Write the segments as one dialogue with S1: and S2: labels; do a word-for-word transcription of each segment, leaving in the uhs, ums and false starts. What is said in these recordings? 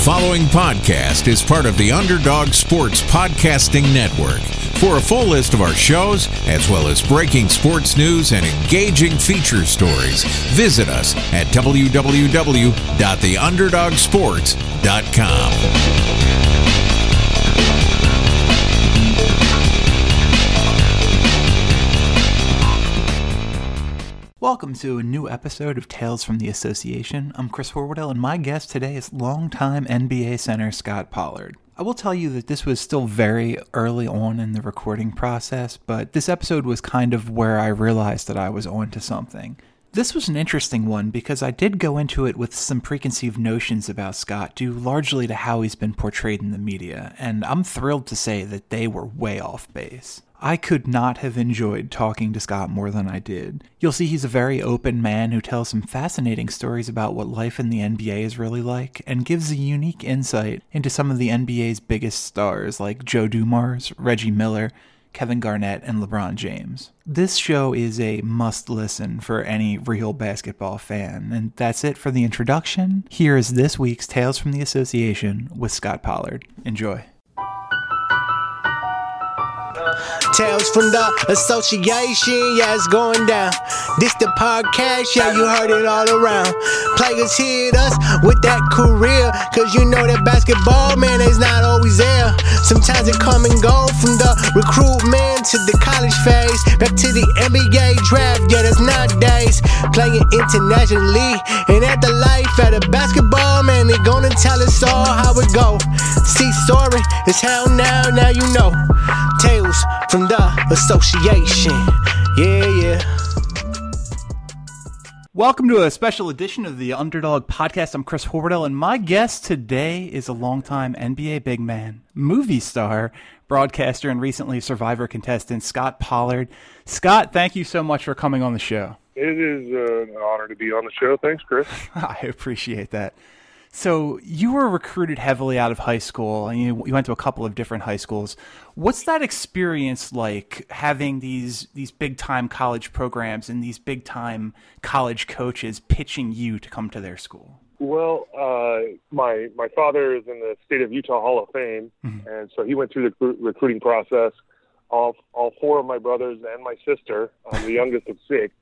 S1: following podcast is part of the Underdog Sports Podcasting Network. For a full list of our shows, as well as breaking sports news and engaging feature stories, visit us at w w w dot the underdog sports dot com.
S2: Welcome to a new episode of Tales from the Association. I'm Chris Horwoodell, and my guest today is longtime N B A center Scott Pollard. I will tell you that this was still very early on in the recording process, but this episode was kind of where I realized that I was onto something. This was an interesting one because I did go into it with some preconceived notions about Scott due largely to how he's been portrayed in the media, and I'm thrilled to say that they were way off base. I could not have enjoyed talking to Scott more than I did. You'll see he's a very open man who tells some fascinating stories about what life in the N B A is really like, and gives a unique insight into some of the N B A's biggest stars like Joe Dumars, Reggie Miller, Kevin Garnett, and LeBron James. This show is a must-listen for any real basketball fan, and that's it for the introduction. Here is this week's Tales from the Association with Scott Pollard. Enjoy.
S3: Tales from the Association, yeah, it's going down. This the podcast, yeah, you heard it all around. Players hit us with that career, cause you know that basketball, man, is not always there. Sometimes it come and go from the recruitment to the college phase, back to the N B A draft, yeah, that's nowadays. Playing internationally, and at the life at a basketball, man, they gonna tell us all how it go. See, story is how now, now you know. Tales from the Association, yeah, yeah.
S2: Welcome to a special edition of the Underdog Podcast. I'm Chris Horwoodell, and my guest today is a longtime N B A big man, movie star, broadcaster, and recently Survivor contestant, Scott Pollard. Scott, thank you so much for coming on the show.
S4: It is uh, an honor to be on the show. Thanks, Chris.
S2: I appreciate that. So you were recruited heavily out of high school, and you, you went to a couple of different high schools. What's that experience like, having these these big-time college programs and these big-time college coaches pitching you to come to their school?
S4: Well, uh, my my father is in the State of Utah Hall of Fame, mm-hmm. and so he went through the recru- recruiting process. All all four of my brothers and my sister, I'm the youngest of six,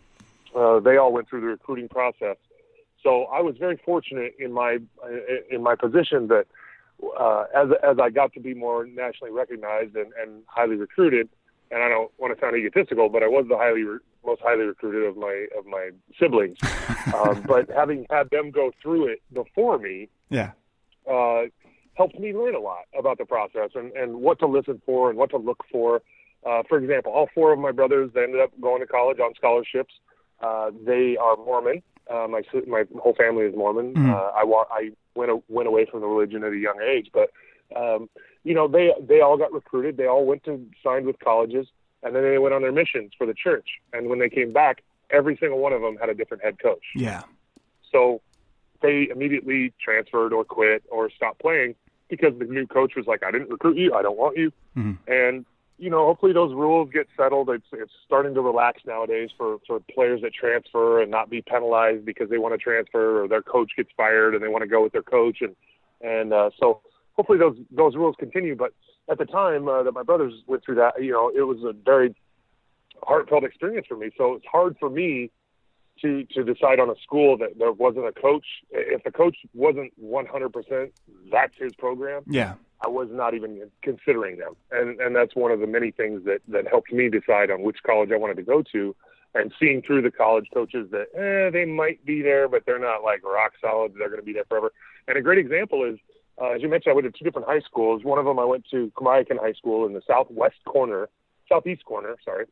S4: uh, they all went through the recruiting process. So I was very fortunate in my in my position that uh, as as I got to be more nationally recognized and, and highly recruited, and I don't want to sound egotistical, but I was the highly most highly recruited of my of my siblings. um, but having had them go through it before me,
S2: yeah,
S4: uh, helped me learn a lot about the process and, and what to listen for and what to look for. Uh, for example, all four of my brothers, they ended up going to college on scholarships. Uh, they are Mormon. Uh, my my whole family is Mormon. Mm-hmm. Uh, I wa- I went went away from the religion at a young age, but um, you know they they all got recruited. They all went to signed with colleges, and then they went on their missions for the church. And when they came back, every single one of them had a different head coach.
S2: Yeah.
S4: So they immediately transferred or quit or stopped playing because the new coach was like, "I didn't recruit you. I don't want you." Mm-hmm. And you know, hopefully those rules get settled. It's it's starting to relax nowadays for, for players that transfer and not be penalized because they want to transfer or their coach gets fired and they want to go with their coach. And and uh, so hopefully those those rules continue. But at the time uh, that my brothers went through that, you know, it was a very heartfelt experience for me. So it's hard for me to, to decide on a school that there wasn't a coach. If the coach wasn't one hundred percent, that's his program.
S2: Yeah.
S4: I was not even considering them. And and that's one of the many things that, that helped me decide on which college I wanted to go to, and seeing through the college coaches that eh, they might be there, but they're not like rock solid. They're going to be there forever. And a great example is, uh, as you mentioned, I went to two different high schools. One of them I went to Kamiakin High School in the southwest corner, southeast corner, sorry,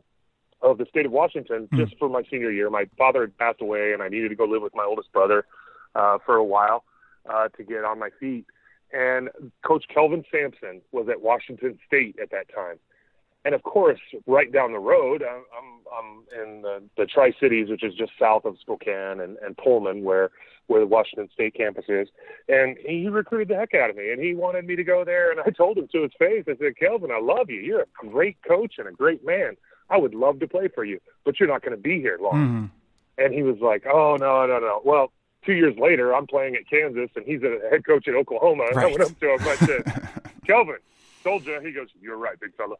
S4: of the state of Washington, mm-hmm. just for my senior year. My father had passed away, and I needed to go live with my oldest brother uh, for a while uh, to get on my feet. And Coach Kelvin Sampson was at Washington State at that time. And, of course, right down the road, I'm, I'm in the, the Tri-Cities, which is just south of Spokane and, and Pullman, where, where the Washington State campus is. And he recruited the heck out of me, and he wanted me to go there. And I told him to his face, I said, Kelvin, I love you. You're a great coach and a great man. I would love to play for you, but you're not going to be here long. Mm-hmm. And he was like, oh, no, no, no. Well, two years later, I'm playing at Kansas, and he's a head coach at Oklahoma. And
S2: right.
S4: I went up to him and I said, Kelvin, told you. He goes, you're right, big fella.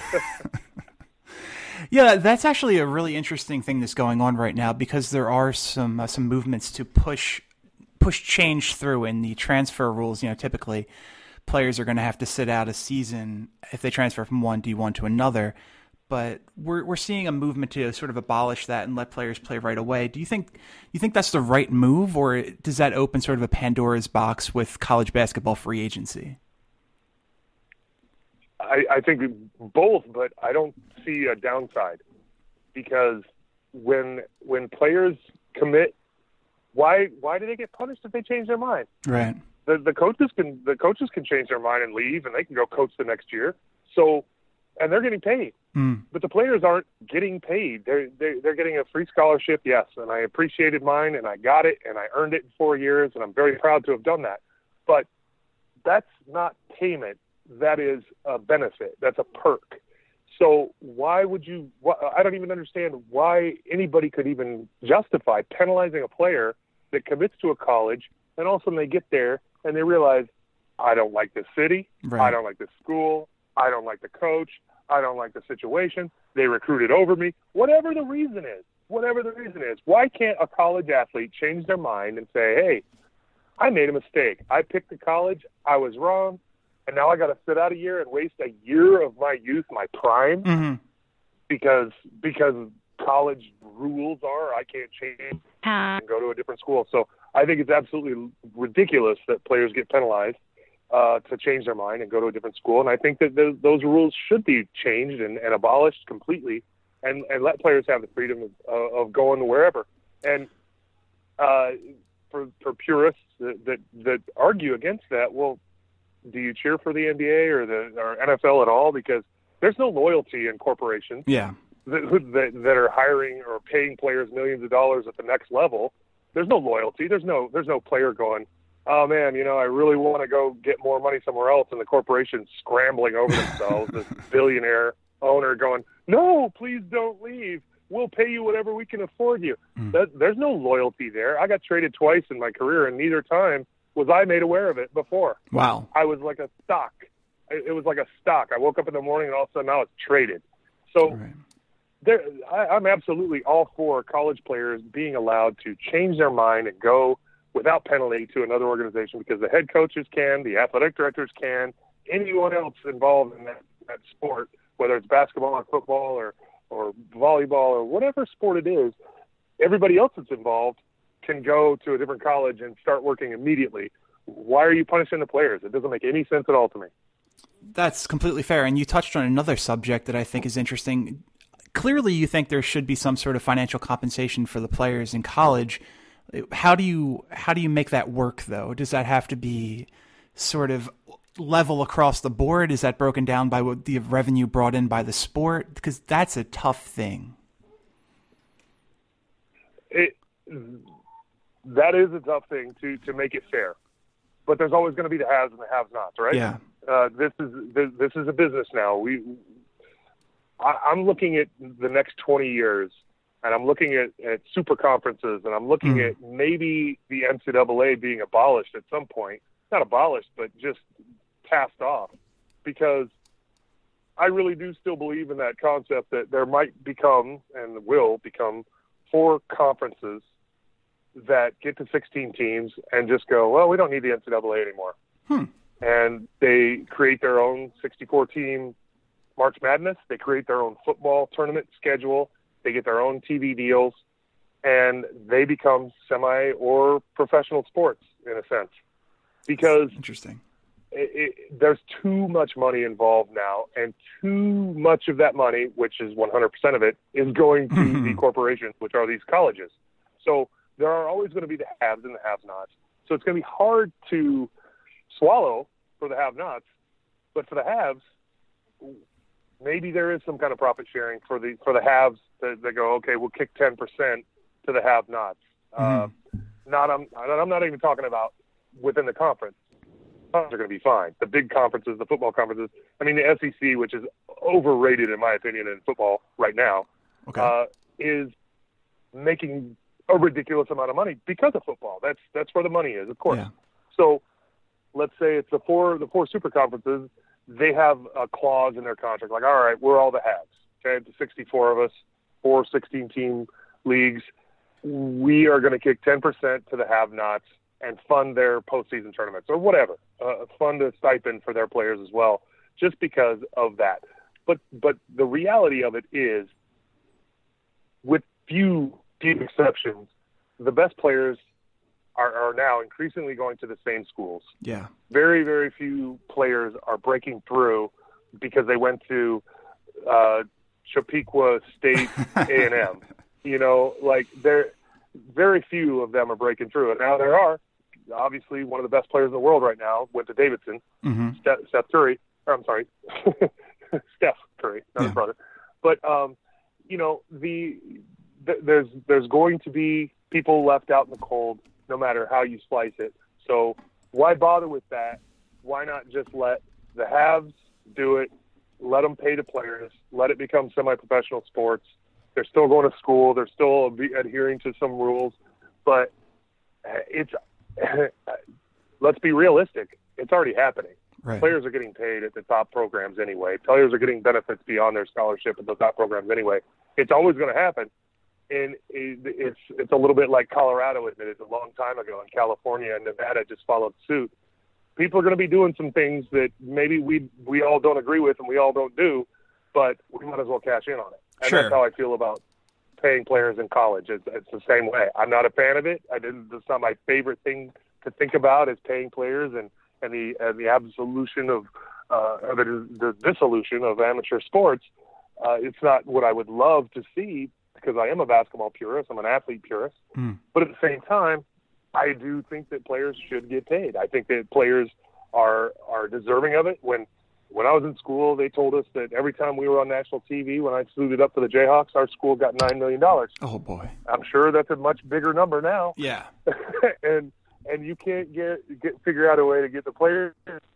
S2: Yeah, that's actually a really interesting thing that's going on right now, because there are some uh, some movements to push push change through in the transfer rules. You know, typically players are going to have to sit out a season if they transfer from one D one to another. But we're we're seeing a movement to sort of abolish that and let players play right away. Do you think you think that's the right move, or does that open sort of a Pandora's box with college basketball free agency?
S4: I, I think both, but I don't see a downside, because when when players commit, why why do they get punished if they change their mind?
S2: Right.
S4: The the coaches can the coaches can change their mind and leave, and they can go coach the next year. So, and they're getting paid,
S2: mm.
S4: but the players aren't getting paid. They're they're, they're getting a free scholarship, yes, and I appreciated mine, and I got it, and I earned it in four years, and I'm very proud to have done that. But that's not payment. That is a benefit. That's a perk. So why would you – I don't even understand why anybody could even justify penalizing a player that commits to a college, and all of a sudden they get there and they realize, I don't like this city,
S2: right.
S4: I don't like this school, I don't like the coach, I don't like the situation, they recruited over me. Whatever the reason is, whatever the reason is, why can't a college athlete change their mind and say, hey, I made a mistake. I picked a college, I was wrong, and now I got to sit out a year and waste a year of my youth, my prime,
S2: mm-hmm.
S4: because because college rules are I can't change and go to a different school. So I think it's absolutely ridiculous that players get penalized uh, to change their mind and go to a different school. And I think that those, those rules should be changed and, and abolished completely, and, and let players have the freedom of, uh, of going wherever. And uh, for for purists that, that that argue against that, well, do you cheer for the N B A or the or N F L at all? Because there's no loyalty in corporations
S2: yeah.
S4: that, that that are hiring or paying players millions of dollars at the next level. There's no loyalty. There's no there's no player going, oh man, you know, I really want to go get more money somewhere else, and the corporation's scrambling over themselves. This billionaire owner going, no, please don't leave. We'll pay you whatever we can afford you.
S2: Mm.
S4: That, there's no loyalty there. I got traded twice in my career, and neither time was I made aware of it before.
S2: Wow.
S4: I was like a stock. It was like a stock. I woke up in the morning and all of a sudden now it's traded. So
S2: right.
S4: there, I, I'm absolutely all for college players being allowed to change their mind and go without penalty to another organization, because the head coaches can, the athletic directors can, anyone else involved in that, that sport, whether it's basketball or football or, or volleyball or whatever sport it is, everybody else that's involved can go to a different college and start working immediately. Why are you punishing the players? It doesn't make any sense at all to me.
S2: That's completely fair. And you touched on another subject that I think is interesting. Clearly, you think there should be some sort of financial compensation for the players in college. How do you how do you make that work, though? Does that have to be sort of level across the board? Is that broken down by what the revenue brought in by the sport? Because that's a tough thing.
S4: It that is a tough thing to to make it fair, but there's always going to be the haves and the have-nots, right?
S2: Yeah.
S4: Uh, this is this, this is a business now. We, I, I'm looking at the next twenty years, and I'm looking at, at super conferences, and I'm looking mm. at maybe the N C double A being abolished at some point. Not abolished, but just passed off, because I really do still believe in that concept that there might become and will become four conferences that get to sixteen teams and just go, well, we don't need the N C double A anymore.
S2: Hmm.
S4: And they create their own sixty-four team March Madness. They create their own football tournament schedule. They get their own T V deals, and they become semi or professional sports in a sense, because
S2: interesting.
S4: It, it, there's too much money involved now, and too much of that money, which is one hundred percent of it, is going to the corporations, which are these colleges. So there are always going to be the haves and the have-nots. So it's going to be hard to swallow for the have-nots, but for the haves, maybe there is some kind of profit sharing for the for the haves that, that go, okay, we'll kick ten percent to the have-nots. Mm. Uh, not I'm, I'm not even talking about within the conference. Are going to be fine. The big conferences, the football conferences. I mean, the S E C, which is overrated in my opinion in football right now,
S2: okay.
S4: uh, is making a ridiculous amount of money because of football. That's that's where the money is, of course.
S2: Yeah.
S4: So let's say it's the four the four super conferences. They have a clause in their contract, like, all right, we're all the haves. Okay, the sixty-four of us, four sixteen-team leagues. We are going to kick ten percent to the have-nots and fund their postseason tournaments or whatever, uh, fund a stipend for their players as well, just because of that. But but the reality of it is, with few few exceptions, the best players are, are now increasingly going to the same schools.
S2: Yeah.
S4: Very, very few players are breaking through because they went to uh, Chappaqua State A and M. You know, like there, very few of them are breaking through. And now there are. Obviously, one of the best players in the world right now went to Davidson.
S2: Mm-hmm.
S4: Steph, Steph Curry. Or, I'm sorry, Steph Curry, not
S2: yeah.
S4: his brother. But um, you know, the, the there's there's going to be people left out in the cold, no matter how you slice it. So why bother with that? Why not just let the haves do it? Let them pay the players. Let it become semi-professional sports. They're still going to school. They're still adhering to some rules. But it's let's be realistic. It's already happening.
S2: Right.
S4: Players are getting paid at the top programs anyway. Players are getting benefits beyond their scholarship at the top programs anyway. It's always going to happen. And it's it's a little bit like Colorado admitted a long time ago, and California and Nevada just followed suit. People are going to be doing some things that maybe we we all don't agree with and we all don't do, but we might as well cash in on it. And
S2: Sure.
S4: that's how I feel about paying players in college. It's, it's the same way. I'm not a fan of it. I didn't. It's not my favorite thing to think about is paying players and and the and the absolution of uh, or the, the dissolution of amateur sports. Uh, it's not what I would love to see, because I am a basketball purist. I'm an athlete purist.
S2: Mm.
S4: But at the same time, I do think that players should get paid. I think that players are are deserving of it. When when I was in school, they told us that every time we were on national T V, when I suited up for the Jayhawks, our school got nine million dollars.
S2: Oh, boy.
S4: I'm sure that's a much bigger number now.
S2: Yeah.
S4: and and you can't get get figure out a way to get the players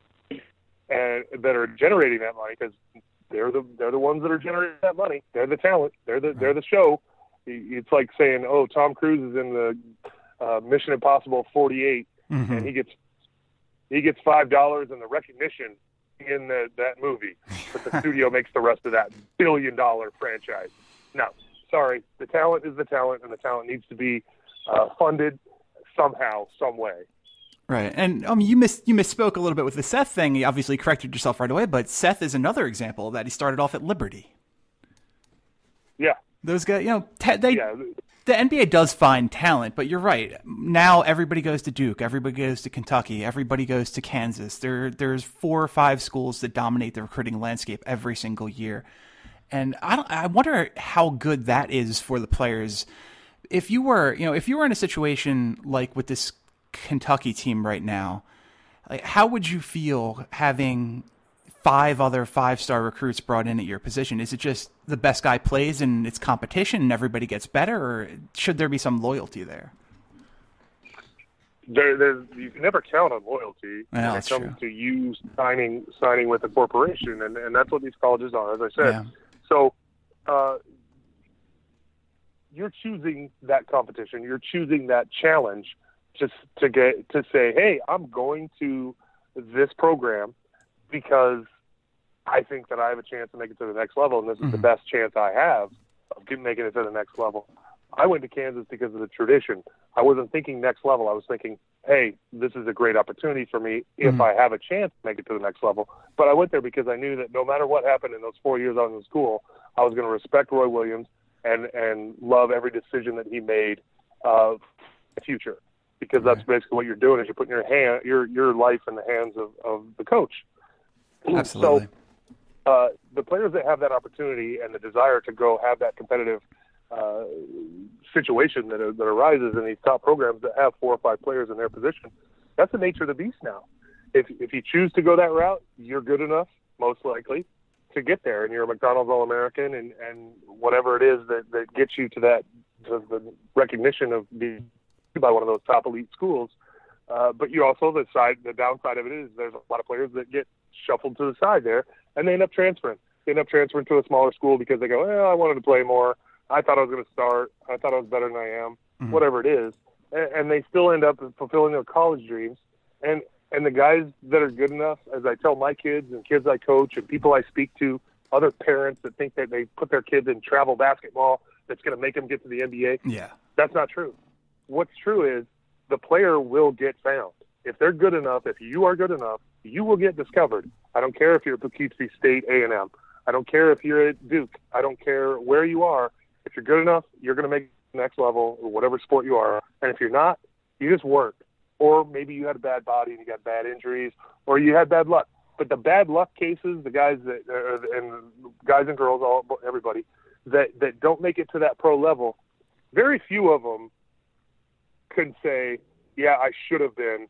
S4: and that are generating that money, because they're the they're the ones that are generating that money. They're the talent. They're the they're the show. It's like saying, "Oh, Tom Cruise is in the uh, Mission Impossible forty-eight,
S2: Mm-hmm.
S4: and he gets he gets five dollars and the recognition in the, that movie, but the studio makes the rest of that billion dollar franchise." No, sorry, the talent is the talent, and the talent needs to be uh, funded somehow, some way.
S2: Right, and um, you miss you misspoke a little bit with the Seth thing. You obviously corrected yourself right away, but Seth is another example of that. He started off at Liberty.
S4: Yeah,
S2: those guys, you know, te- they
S4: yeah.
S2: the N B A does find talent, but you're right. Now everybody goes to Duke, everybody goes to Kentucky, everybody goes to Kansas. There, there's four or five schools that dominate the recruiting landscape every single year, and I don't, I wonder how good that is for the players. If you were, you know, if you were in a situation like with this Kentucky team right now, like how would you feel having five other five-star recruits brought in at your position? Is it just the best guy plays and it's competition and everybody gets better, or should there be some loyalty there?
S4: There, there's, you can never count on loyalty
S2: Yeah,
S4: when it
S2: that's
S4: comes
S2: true.
S4: to you signing signing with a corporation, and, and that's what these colleges are, as I said.
S2: Yeah.
S4: So uh, you're choosing that competition. You're choosing that challenge just to get to say, hey, I'm going to this program because I think that I have a chance to make it to the next level, and this is
S2: Mm-hmm.
S4: the best chance I have of getting, making it to the next level. I went to Kansas because of the tradition. I wasn't thinking next level. I was thinking, hey, this is a great opportunity for me if
S2: Mm-hmm.
S4: I have a chance to make it to the next level. But I went there because I knew that no matter what happened in those four years I was in school, I was going to respect Roy Williams and, and love every decision that he made uh, for the future. Because that's basically what you're doing, is you're putting your hand, your your life in the hands of, of the coach.
S2: Absolutely.
S4: So uh, the players that have that opportunity and the desire to go have that competitive uh, situation that, that arises in these top programs that have four or five players in their position, that's the nature of the beast now. If if you choose to go that route, you're good enough, most likely, to get there, and you're a McDonald's All-American, and, and whatever it is that, that gets you to that, to the recognition of being by one of those top elite schools. Uh, but you also, the side, the downside of it is there's a lot of players that get shuffled to the side there, and they end up transferring. They end up transferring to a smaller school because they go, well, I wanted to play more. I thought I was going to start. I thought I was better than I am. mm-hmm. whatever it is, and, and they still end up fulfilling their college dreams. And and the guys that are good enough, as I tell my kids and kids I coach and people I speak to, other parents that think that they put their kids in travel basketball that's going to make them get to the N B A,
S2: yeah,
S4: that's not true. What's true is the player will get found. If they're good enough, if you are good enough, you will get discovered. I don't care if you're at Poughkeepsie State A and M. I don't care if you're at Duke. I don't care where you are. If you're good enough, you're going to make the next level or whatever sport you are. And if you're not, you just work. Or maybe you had a bad body and you got bad injuries, or you had bad luck. But the bad luck cases, the guys that uh, and guys and girls, all everybody that that don't make it to that pro level, very few of them can say, "Yeah, I should have been,"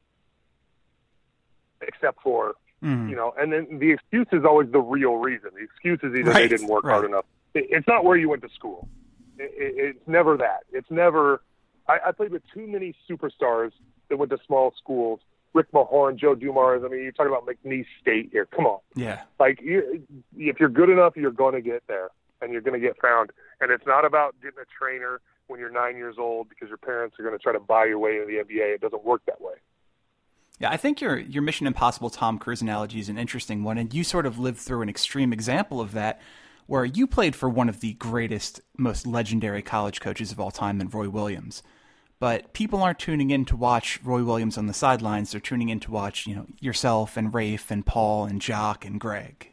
S4: except for mm. you know. And then the excuse is always the real reason. The excuse is either
S2: right.
S4: they didn't work
S2: right.
S4: hard enough. It, it's not where you went to school. It, it, it's never that. It's never. I, I played with too many superstars that went to small schools. Rick Mahorn, Joe Dumars. I mean, you're talking about McNeese State here. Come on.
S2: Yeah.
S4: Like, you, if you're good enough, you're going to get there, and you're going to get found. And it's not about getting a trainer when you're nine years old because your parents are going to try to buy your way into the N B A. It doesn't work that way.
S2: Yeah, I think your your Mission Impossible Tom Cruise analogy is an interesting one, and you sort of lived through an extreme example of that, where you played for one of the greatest, most legendary college coaches of all time in Roy Williams. But people aren't tuning in to watch Roy Williams on the sidelines. They're tuning in to watch, you know, yourself and Rafe and Paul and Jock and Greg.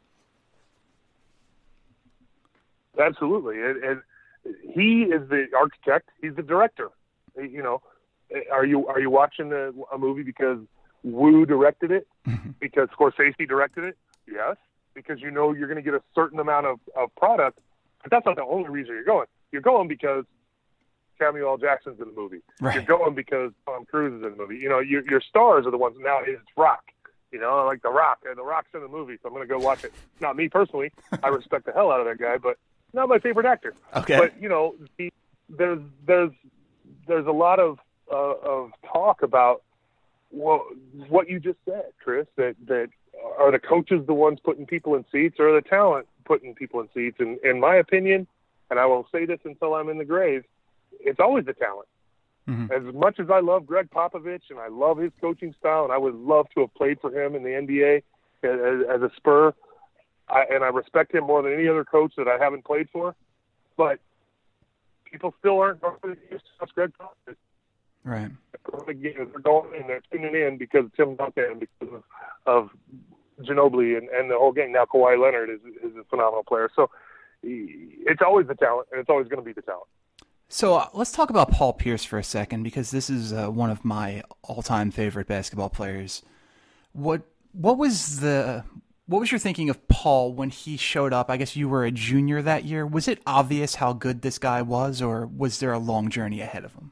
S4: Absolutely. And, and he is the architect. He's the director. You know, are you are you watching the, a movie because Wu directed it? Because Scorsese directed it? Yes. Because you know you're going to get a certain amount of, of product. But that's not the only reason you're going. You're going because Samuel L. Jackson's in the movie.
S2: Right.
S4: You're going because Tom Cruise is in the movie. You know, your your stars are the ones now. It's Rock. You know, like The Rock. And The Rock's in the movie, so I'm going to go watch it. Not me personally. I respect the hell out of that guy, but not my favorite actor.
S2: Okay.
S4: But you know, the, there's there's there's a lot of uh, of talk about well, what you just said, Chris. That that are the coaches the ones putting people in seats, or are the talent putting people in seats? And in my opinion, and I will say this until I'm in the grave, it's always the talent. Mm-hmm. As much as I love Greg Popovich and I love his coaching style, and I would love to have played for him in the N B A as, as a Spur, I, and I respect him more than any other coach that I haven't played for, but people still aren't going to trust Greg Popovich.
S2: Right.
S4: They're going and they're tuning in because of Tim Duncan and because of, of Ginobili and, and the whole gang. Now Kawhi Leonard is, is a phenomenal player. So it's always the talent, and it's always going to be the talent.
S2: So uh, let's talk about Paul Pierce for a second, because this is uh, one of my all-time favorite basketball players. What what was the what was your thinking of Paul when he showed up? I guess you were a junior that year. Was it obvious how good this guy was, or was there a long journey ahead of him?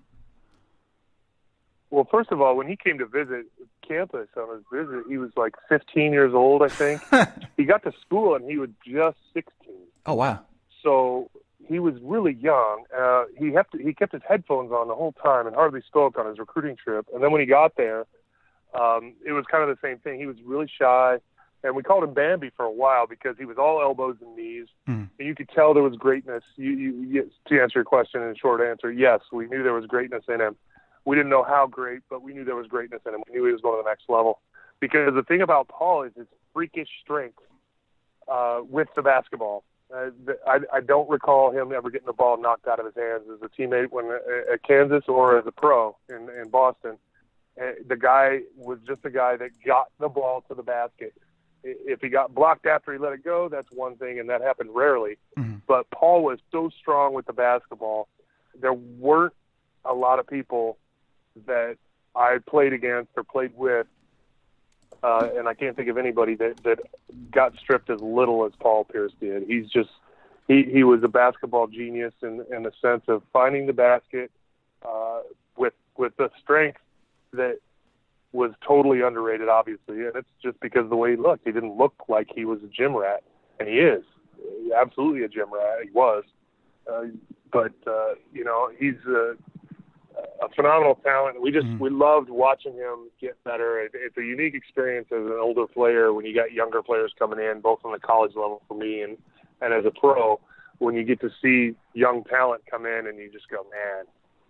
S4: Well, first of all, when he came to visit campus on his visit, he was like fifteen years old, I think. He got to school and he was just sixteen.
S2: Oh, wow.
S4: So he was really young. Uh, he, kept, he kept his headphones on the whole time and hardly spoke on his recruiting trip. And then when he got there, um, it was kind of the same thing. He was really shy, and we called him Bambi for a while because he was all elbows and knees. Mm. And you could tell there was greatness. You, you, you, to answer your question in short answer, yes, we knew there was greatness in him. We didn't know how great, but we knew there was greatness in him. We knew he was going to the next level. Because the thing about Paul is his freakish strength uh, with the basketball. Uh, I, I don't recall him ever getting the ball knocked out of his hands as a teammate when uh, at Kansas or as a pro in, in Boston. Uh, the guy was just a guy that got the ball to the basket. If he got blocked after he let it go, that's one thing, and that happened rarely. Mm-hmm. But Paul was so strong with the basketball. There weren't a lot of people that I played against or played with, uh, and I can't think of anybody that, that got stripped as little as Paul Pierce did. He's just he, he was a basketball genius in, in the sense of finding the basket uh, with with the strength that was totally underrated, obviously, and it's just because of the way he looked. He didn't look like he was a gym rat, and he is absolutely a gym rat. He was, uh, but uh, you know, he's a a phenomenal talent. We just mm. we loved watching him get better. It, it's a unique experience as an older player when you got younger players coming in, both on the college level for me and, and as a pro, when you get to see young talent come in and you just go, man,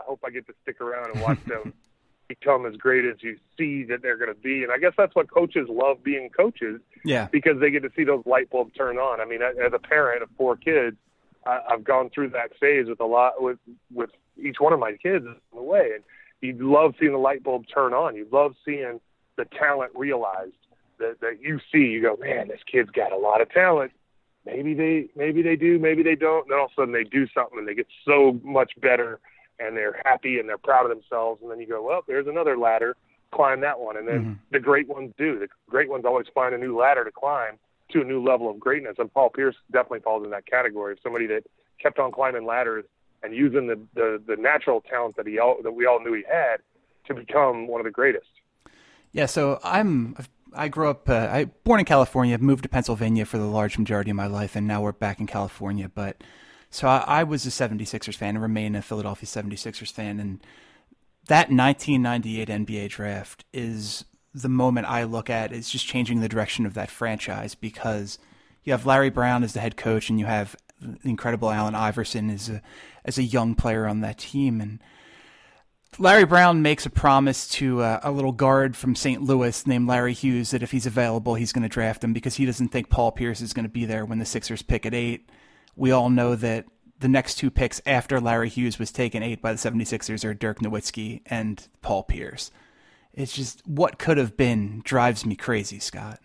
S4: hope I get to stick around and watch them become as great as you see that they're going to be. And I guess that's what coaches love being coaches,
S2: yeah,
S4: because they get to see those light bulbs turn on. I mean, as a parent of four kids, I, I've gone through that phase with a lot with with each one of my kids in the way, and you love seeing the light bulb turn on. You love seeing the talent realized that, that you see. You go, man, this kid's got a lot of talent. Maybe they maybe they do, maybe they don't. And then all of a sudden they do something and they get so much better, and they're happy and they're proud of themselves. And then you go, well, there's another ladder, climb that one. And then mm-hmm. the great ones do. The great ones always find a new ladder to climb to a new level of greatness. And Paul Pierce definitely falls in that category of somebody that kept on climbing ladders and using the, the, the natural talent that he all, that we all knew he had to become one of the greatest.
S2: Yeah, so I'm I grew up uh, I born in California, moved to Pennsylvania for the large majority of my life, and now we're back in California. But so I, I was a seventy-sixers fan and remain a Philadelphia seventy-sixers fan, and that nineteen ninety-eight N B A draft is the moment I look at is just changing the direction of that franchise, because you have Larry Brown as the head coach and you have the incredible Allen Iverson as a as a young player on that team. And Larry Brown makes a promise to uh, a little guard from Saint Louis named Larry Hughes that if he's available, he's going to draft him because he doesn't think Paul Pierce is going to be there when the Sixers pick at eight. We all know that the next two picks after Larry Hughes was taken eight by the seventy-sixers are Dirk Nowitzki and Paul Pierce. It's just what could have been drives me crazy, Scott.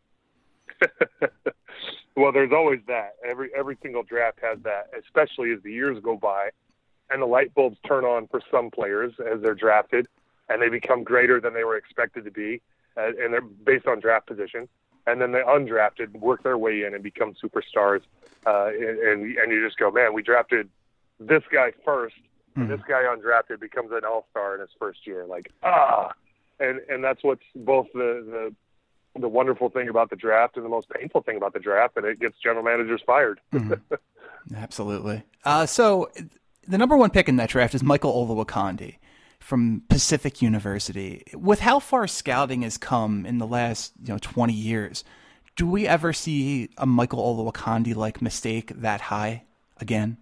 S4: Well, there's always that. Every every single draft has that, especially as the years go by and the light bulbs turn on for some players as they're drafted and they become greater than they were expected to be, uh, and they're based on draft position. And then the undrafted work their way in and become superstars. Uh, and, and, and you just go, man, we drafted this guy first, and mm. this guy undrafted becomes an all-star in his first year. Like, ah! And and that's what's both the, the the wonderful thing about the draft and the most painful thing about the draft, and it gets general managers fired.
S2: Mm. Absolutely. Uh, so the number one pick in that draft is Michael Olowokandi from Pacific University. With how far scouting has come in the last you know twenty years, do we ever see a Michael Olowokandi-like mistake that high again?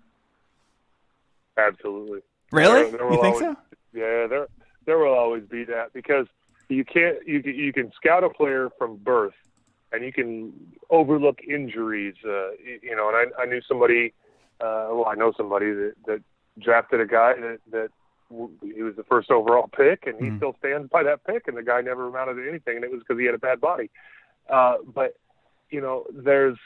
S4: Absolutely.
S2: Really?
S4: There, there
S2: you think
S4: always,
S2: so?
S4: Yeah, there there will always be that, because you can't you you can scout a player from birth, and you can overlook injuries. Uh, you know, and I, I knew somebody. Uh, well, I know somebody that, that drafted a guy that that. He was the first overall pick, and he mm. still stands by that pick, and the guy never amounted to anything, and it was because he had a bad body. Uh, but, you know, there's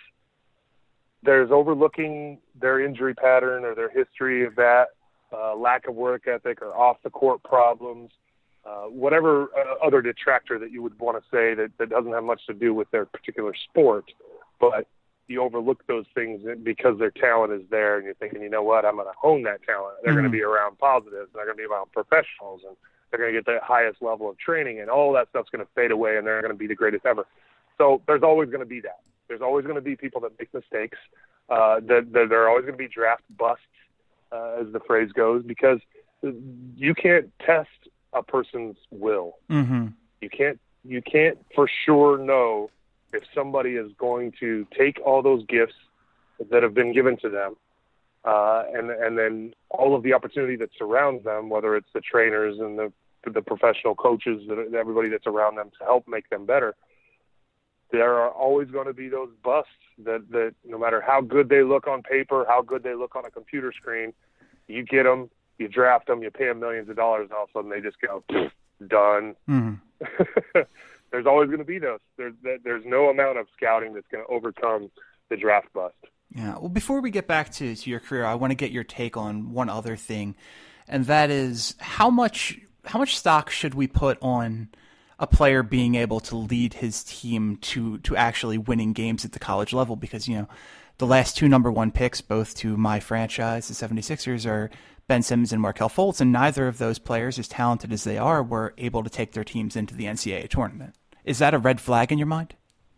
S4: there's overlooking their injury pattern or their history of that, uh, lack of work ethic or off-the-court problems, uh, whatever uh, other detractor that you would want to say that, that doesn't have much to do with their particular sport, but you overlook those things because their talent is there, and you're thinking, you know what, I'm going to hone that talent. They're mm-hmm. going to be around positives, and they're going to be around professionals, and they're going to get the highest level of training, and all that stuff's going to fade away, and they're going to be the greatest ever. So there's always going to be that. There's always going to be people that make mistakes. Uh, that, that there are always going to be draft busts, uh, as the phrase goes, because you can't test a person's will.
S2: Mm-hmm.
S4: You can't. You can't for sure know if somebody is going to take all those gifts that have been given to them, uh, and and then all of the opportunity that surrounds them, whether it's the trainers and the the professional coaches, that everybody that's around them to help make them better, there are always going to be those busts that, that no matter how good they look on paper, how good they look on a computer screen, you get them, you draft them, you pay them millions of dollars, and all of a sudden they just go, done.
S2: Mm-hmm.
S4: There's always going to be those. There's there's no amount of scouting that's going to overcome the draft bust.
S2: Yeah. Well, before we get back to, to your career, I want to get your take on one other thing, and that is how much how much stock should we put on a player being able to lead his team to to actually winning games at the college level? Because, you know, the last two number one picks, both to my franchise, the seventy-sixers, are Ben Simmons and Markelle Fultz, and neither of those players, as talented as they are, were able to take their teams into the N C double A tournament. Is that a red flag in your mind?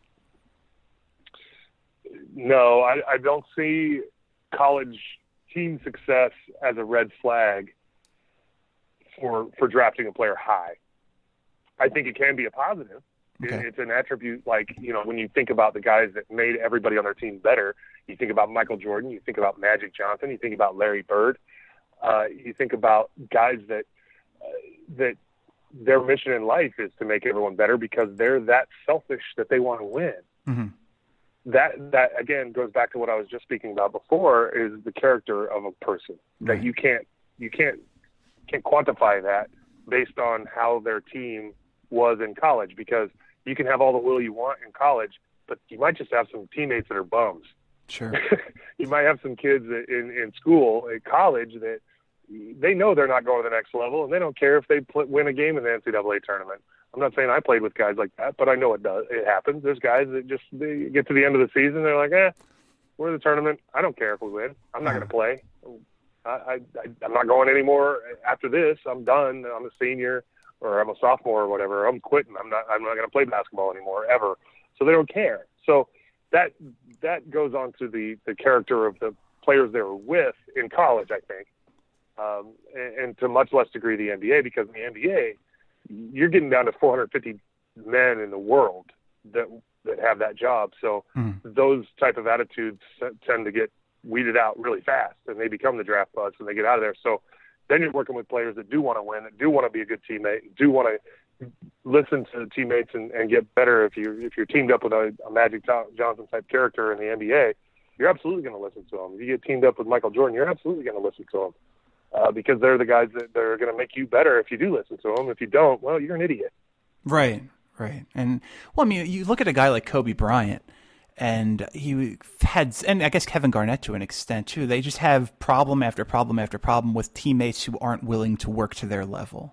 S4: No, I, I don't see college team success as a red flag for for drafting a player high. I think it can be a positive.
S2: Okay.
S4: It's an attribute, like, you know, when you think about the guys that made everybody on their team better, you think about Michael Jordan, you think about Magic Johnson, you think about Larry Bird. Uh, you think about guys that uh, that their mission in life is to make everyone better because they're that selfish that they want to win.
S2: Mm-hmm.
S4: That that again goes back to what I was just speaking about before, is the character of a person.
S2: Right.
S4: That you can't you can't can't quantify that based on how their team was in college, because you can have all the will you want in college, but you might just have some teammates that are bums.
S2: Sure.
S4: You might have some kids that in, in school, at college, that they know they're not going to the next level, and they don't care if they pl- win a game in the N C double A tournament. I'm not saying I played with guys like that, but I know it does. It happens. There's guys that just they get to the end of the season, they're like, eh, we're in the tournament. I don't care if we win. I'm not going to play. I, I, I'm not going anymore after this. I'm done. I'm a senior, or I'm a sophomore, or whatever. I'm quitting. I'm not. I'm not going to play basketball anymore ever. So they don't care. So that that goes on to the the character of the players they were with in college, I think, um, and, and to much less degree the N B A, because in the N B A, you're getting down to four hundred fifty men in the world that that have that job. So mm. those type of attitudes tend to get weeded out really fast, and they become the draft busts, and they get out of there. So then you're working with players that do want to win, that do want to be a good teammate, do want to listen to the teammates and, and get better. If you if you're teamed up with a, a Magic Johnson type character in the N B A, you're absolutely going to listen to him. If you get teamed up with Michael Jordan, you're absolutely going to listen to him. Uh, because they're the guys that, that are going to make you better if you do listen to them. If you don't, well, you're an idiot.
S2: Right, right. And, well, I mean, you look at a guy like Kobe Bryant, and he had, and I guess Kevin Garnett to an extent, too. They just have problem after problem after problem with teammates who aren't willing to work to their level.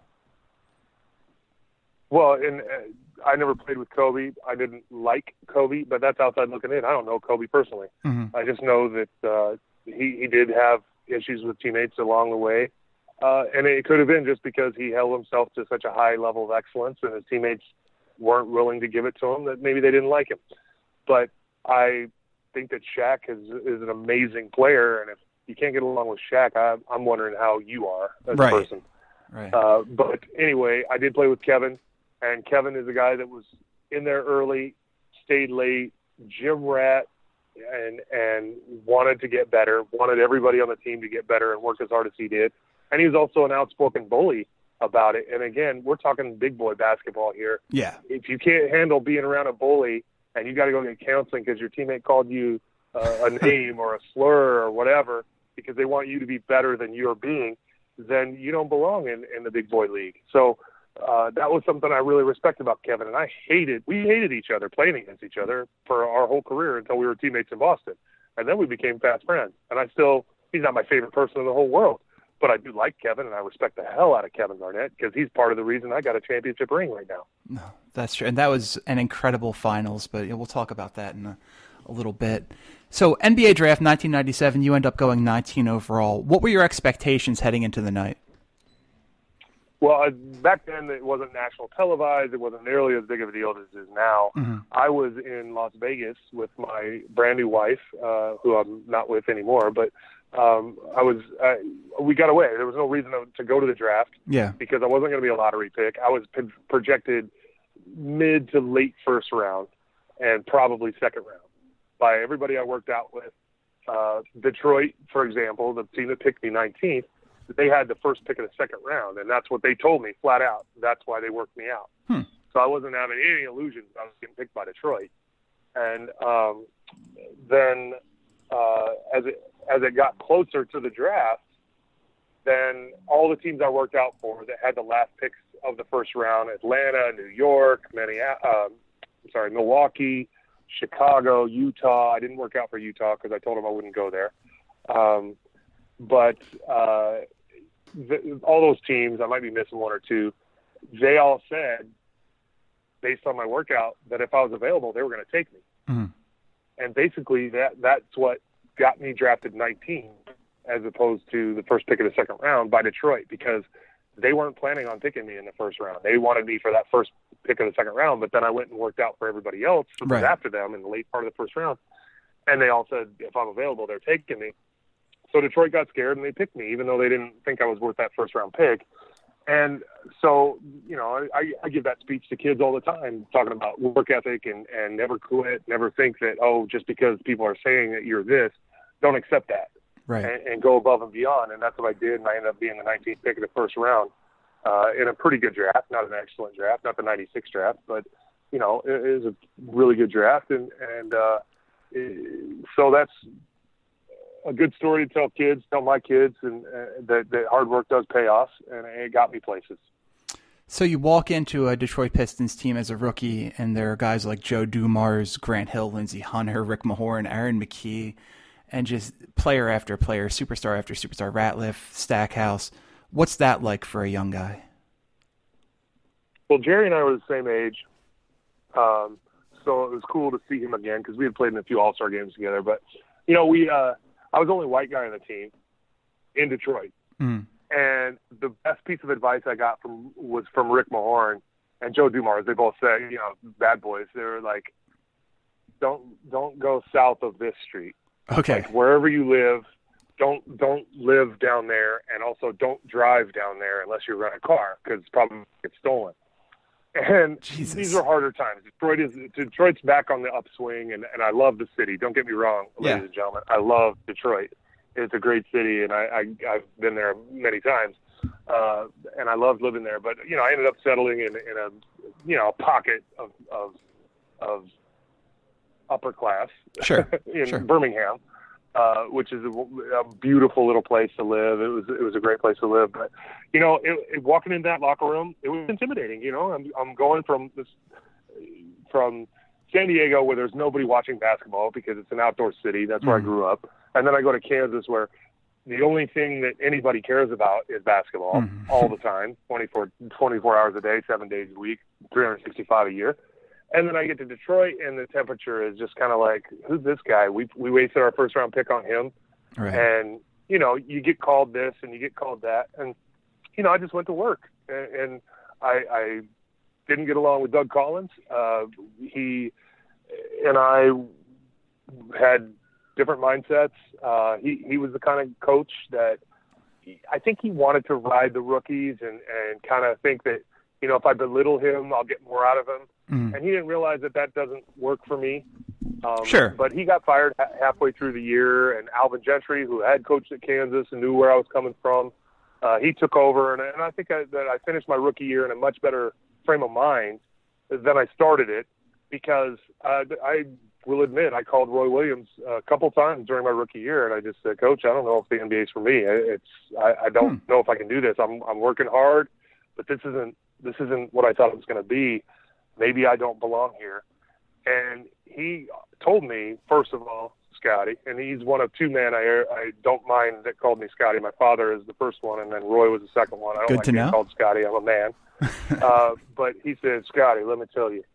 S2: Well,
S4: and uh, I never played with Kobe. I didn't like Kobe, but that's outside looking in. I don't know Kobe personally. Mm-hmm. I just know that uh, he, he did have issues with teammates along the way. Uh, and it could have been just because he held himself to such a high level of excellence and his teammates weren't willing to give it to him, that maybe they didn't like him. But I think that Shaq is, is an amazing player. And if you can't get along with Shaq, I, I'm wondering how you are as
S2: right.
S4: a person.
S2: Right.
S4: Uh, but anyway, I did play with Kevin, and Kevin is a guy that was in there early, stayed late, gym rat, and and wanted to get better, wanted everybody on the team to get better and work as hard as he did. And he was also an outspoken bully about it. And again, we're talking big boy basketball here.
S2: Yeah.
S4: If you can't handle being around a bully and you got to go get counseling because your teammate called you uh, a name or a slur or whatever because they want you to be better than you're being, then you don't belong in, in the big boy league. So Uh, that was something I really respect about Kevin, and I hated, we hated each other, playing against each other for our whole career until we were teammates in Boston. And then we became fast friends. And I still, he's not my favorite person in the whole world, but I do like Kevin, and I respect the hell out of Kevin Garnett because he's part of the reason I got a championship ring right now.
S2: No, that's true. And that was an incredible finals, but we'll talk about that in a, a little bit. So N B A draft nineteen ninety-seven, you end up going nineteen overall. What were your expectations heading into the night?
S4: Well, uh, back then it wasn't national televised. It wasn't nearly as big of a deal as it is now. Mm-hmm. I was in Las Vegas with my brand new wife, uh, who I'm not with anymore. But um, I was, uh, we got away. There was no reason to, to go to the draft.
S2: Yeah.
S4: Because I wasn't going to be a lottery pick. I was p- projected mid to late first round, and probably second round by everybody I worked out with. Uh, Detroit, for example, the team that picked me nineteenth. They had the first pick of the second round, and that's what they told me flat out. That's why they worked me out. Hmm. So I wasn't having any illusions I was getting picked by Detroit. And um, then uh, as it as it got closer to the draft, then all the teams I worked out for that had the last picks of the first round: Atlanta, New York, Minneapolis, uh, I'm sorry, Milwaukee, Chicago, Utah. I didn't work out for Utah because I told them I wouldn't go there. Um, but uh, The, all those teams, I might be missing one or two, they all said, based on my workout, that if I was available, they were going to take me. Mm-hmm. And basically, that that's what got me drafted nineteen, as opposed to the first pick of the second round by Detroit, because they weren't planning on picking me in the first round. They wanted me for that first pick of the second round, but then I went and worked out for everybody else who was right. after them in the late part of the first round. And they all said, if I'm available, they're taking me. So Detroit got scared and they picked me, even though they didn't think I was worth that first round pick. And so, you know, I, I give that speech to kids all the time, talking about work ethic and, and never quit, never think that, oh, just because people are saying that you're this, don't accept that.
S2: right.
S4: and, and go above and beyond. And that's what I did, and I ended up being the nineteenth pick of the first round uh, in a pretty good draft, not an excellent draft, not the ninety-six draft, but, you know, it, it was a really good draft. And, and uh, it, so that's a good story to tell kids, tell my kids, and uh, that, that hard work does pay off, and it got me places.
S2: So you walk into a Detroit Pistons team as a rookie, and there are guys like Joe Dumars, Grant Hill, Lindsey Hunter, Rick Mahorn, Aaron McKie, and just player after player, superstar after superstar, Ratliff, Stackhouse. What's that like for a young guy?
S4: Well, Jerry and I were the same age, um, so it was cool to see him again because we had played in a few All-Star games together. But, you know, we uh, I was the only white guy on the team in Detroit.
S2: Mm.
S4: And the best piece of advice I got from was from Rick Mahorn and Joe Dumars. They both said, you know, bad boys. They were like, don't don't go south of this street.
S2: Okay.
S4: Like, wherever you live, don't don't live down there, and also don't drive down there unless you rent a car because it's probably get stolen. And
S2: Jesus.
S4: These are harder times. Detroit is Detroit's back on the upswing, and, and I love the city. Don't get me wrong, ladies
S2: yeah.
S4: and gentlemen. I love Detroit. It's a great city, and I, I, I've been there many times, uh, and I loved living there. But, you know, I ended up settling in, in a, you know, a pocket of of, of upper class
S2: sure.
S4: in
S2: sure.
S4: Birmingham, uh, which is a, a beautiful little place to live. It was it was a great place to live. But, you know, it, it, walking into that locker room, it was intimidating. You know, I'm I'm going from this from San Diego where there's nobody watching basketball because it's an outdoor city. That's where mm. I grew up. And then I go to Kansas where the only thing that anybody cares about is basketball mm. all the time, twenty-four, twenty-four hours a day, seven days a week, three hundred sixty-five a year. And then I get to Detroit, and the temperature is just kind of like, who's this guy? We we wasted our first-round pick on him.
S2: Right.
S4: And, you know, you get called this and you get called that. And, you know, I just went to work. And, and I, I didn't get along with Doug Collins. Uh, he and I had different mindsets. Uh, he, he was the kind of coach that he, I think he wanted to ride the rookies and, and kind of think that, you know, if I belittle him, I'll get more out of him. Mm. And he didn't realize that that doesn't work for me. Um,
S2: sure.
S4: But he got fired ha- halfway through the year, and Alvin Gentry, who had coached at Kansas and knew where I was coming from, uh, he took over. And, and I think I, that I finished my rookie year in a much better frame of mind than I started it because uh, I will admit I called Roy Williams a couple times during my rookie year, and I just said, Coach, I don't know if the N B A is for me. It's I, I don't hmm. know if I can do this. I'm I'm working hard, but this isn't this isn't what I thought it was going to be. Maybe I don't belong here. And he told me, first of all, Scotty, and he's one of two men I I don't mind that called me Scotty. My father is the first one, and then Roy was the second one. I don't
S2: Good
S4: like
S2: to
S4: being
S2: know.
S4: called Scotty. I'm a man. uh, but he said, Scotty, let me tell you,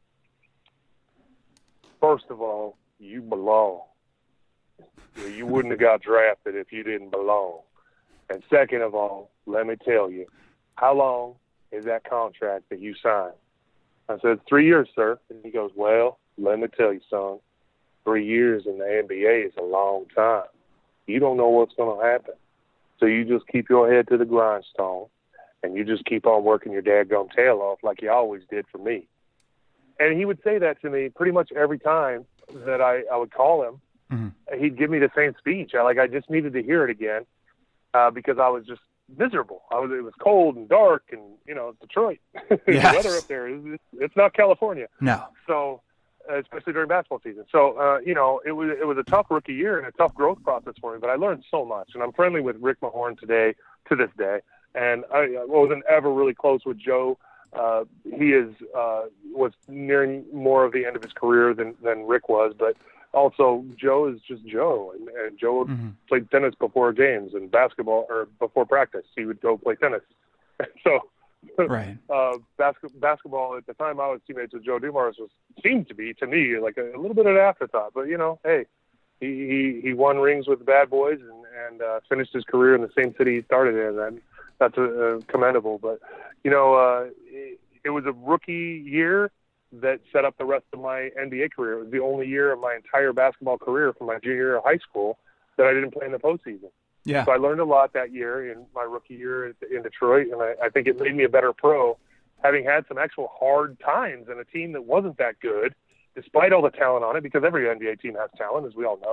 S4: first of all, you belong. You wouldn't have got drafted if you didn't belong. And second of all, let me tell you, how long is that contract that you signed? I said, three years, sir. And he goes, well, let me tell you, son, three years in the N B A is a long time. You don't know what's going to happen. So you just keep your head to the grindstone, and you just keep on working your daggone tail off like you always did for me. And he would say that to me pretty much every time that I, I would call him. Mm-hmm. He'd give me the same speech. I, like I just needed to hear it again uh, because I was just miserable. I was. It was cold and dark, and you know, Detroit.
S2: Yes.
S4: The weather up there is it's not California.
S2: No.
S4: So, uh, especially during basketball season. So, uh, you know, it was it was a tough rookie year and a tough growth process for me. But I learned so much, and I'm friendly with Rick Mahorn today to this day. And I, I wasn't ever really close with Joe. Uh, he is uh, was nearing more of the end of his career than than Rick was, but. Also, Joe is just Joe, and, and Joe mm-hmm. played tennis before games and basketball, or before practice. He would go play tennis. so,
S2: right.
S4: uh, bas- basketball at the time I was teammates with Joe Dumars was seemed to be to me like a, a little bit of an afterthought. But you know, hey, he he, he won rings with the bad boys and and uh, finished his career in the same city he started in, and that's a, a commendable. But you know, uh, it, it was a rookie year that set up the rest of my N B A career. It was the only year of my entire basketball career from my junior year of high school that I didn't play in the postseason.
S2: Yeah.
S4: So I learned a lot that year in my rookie year in Detroit, and I, I think it made me a better pro, having had some actual hard times in a team that wasn't that good, despite all the talent on it, because every N B A team has talent, as we all know.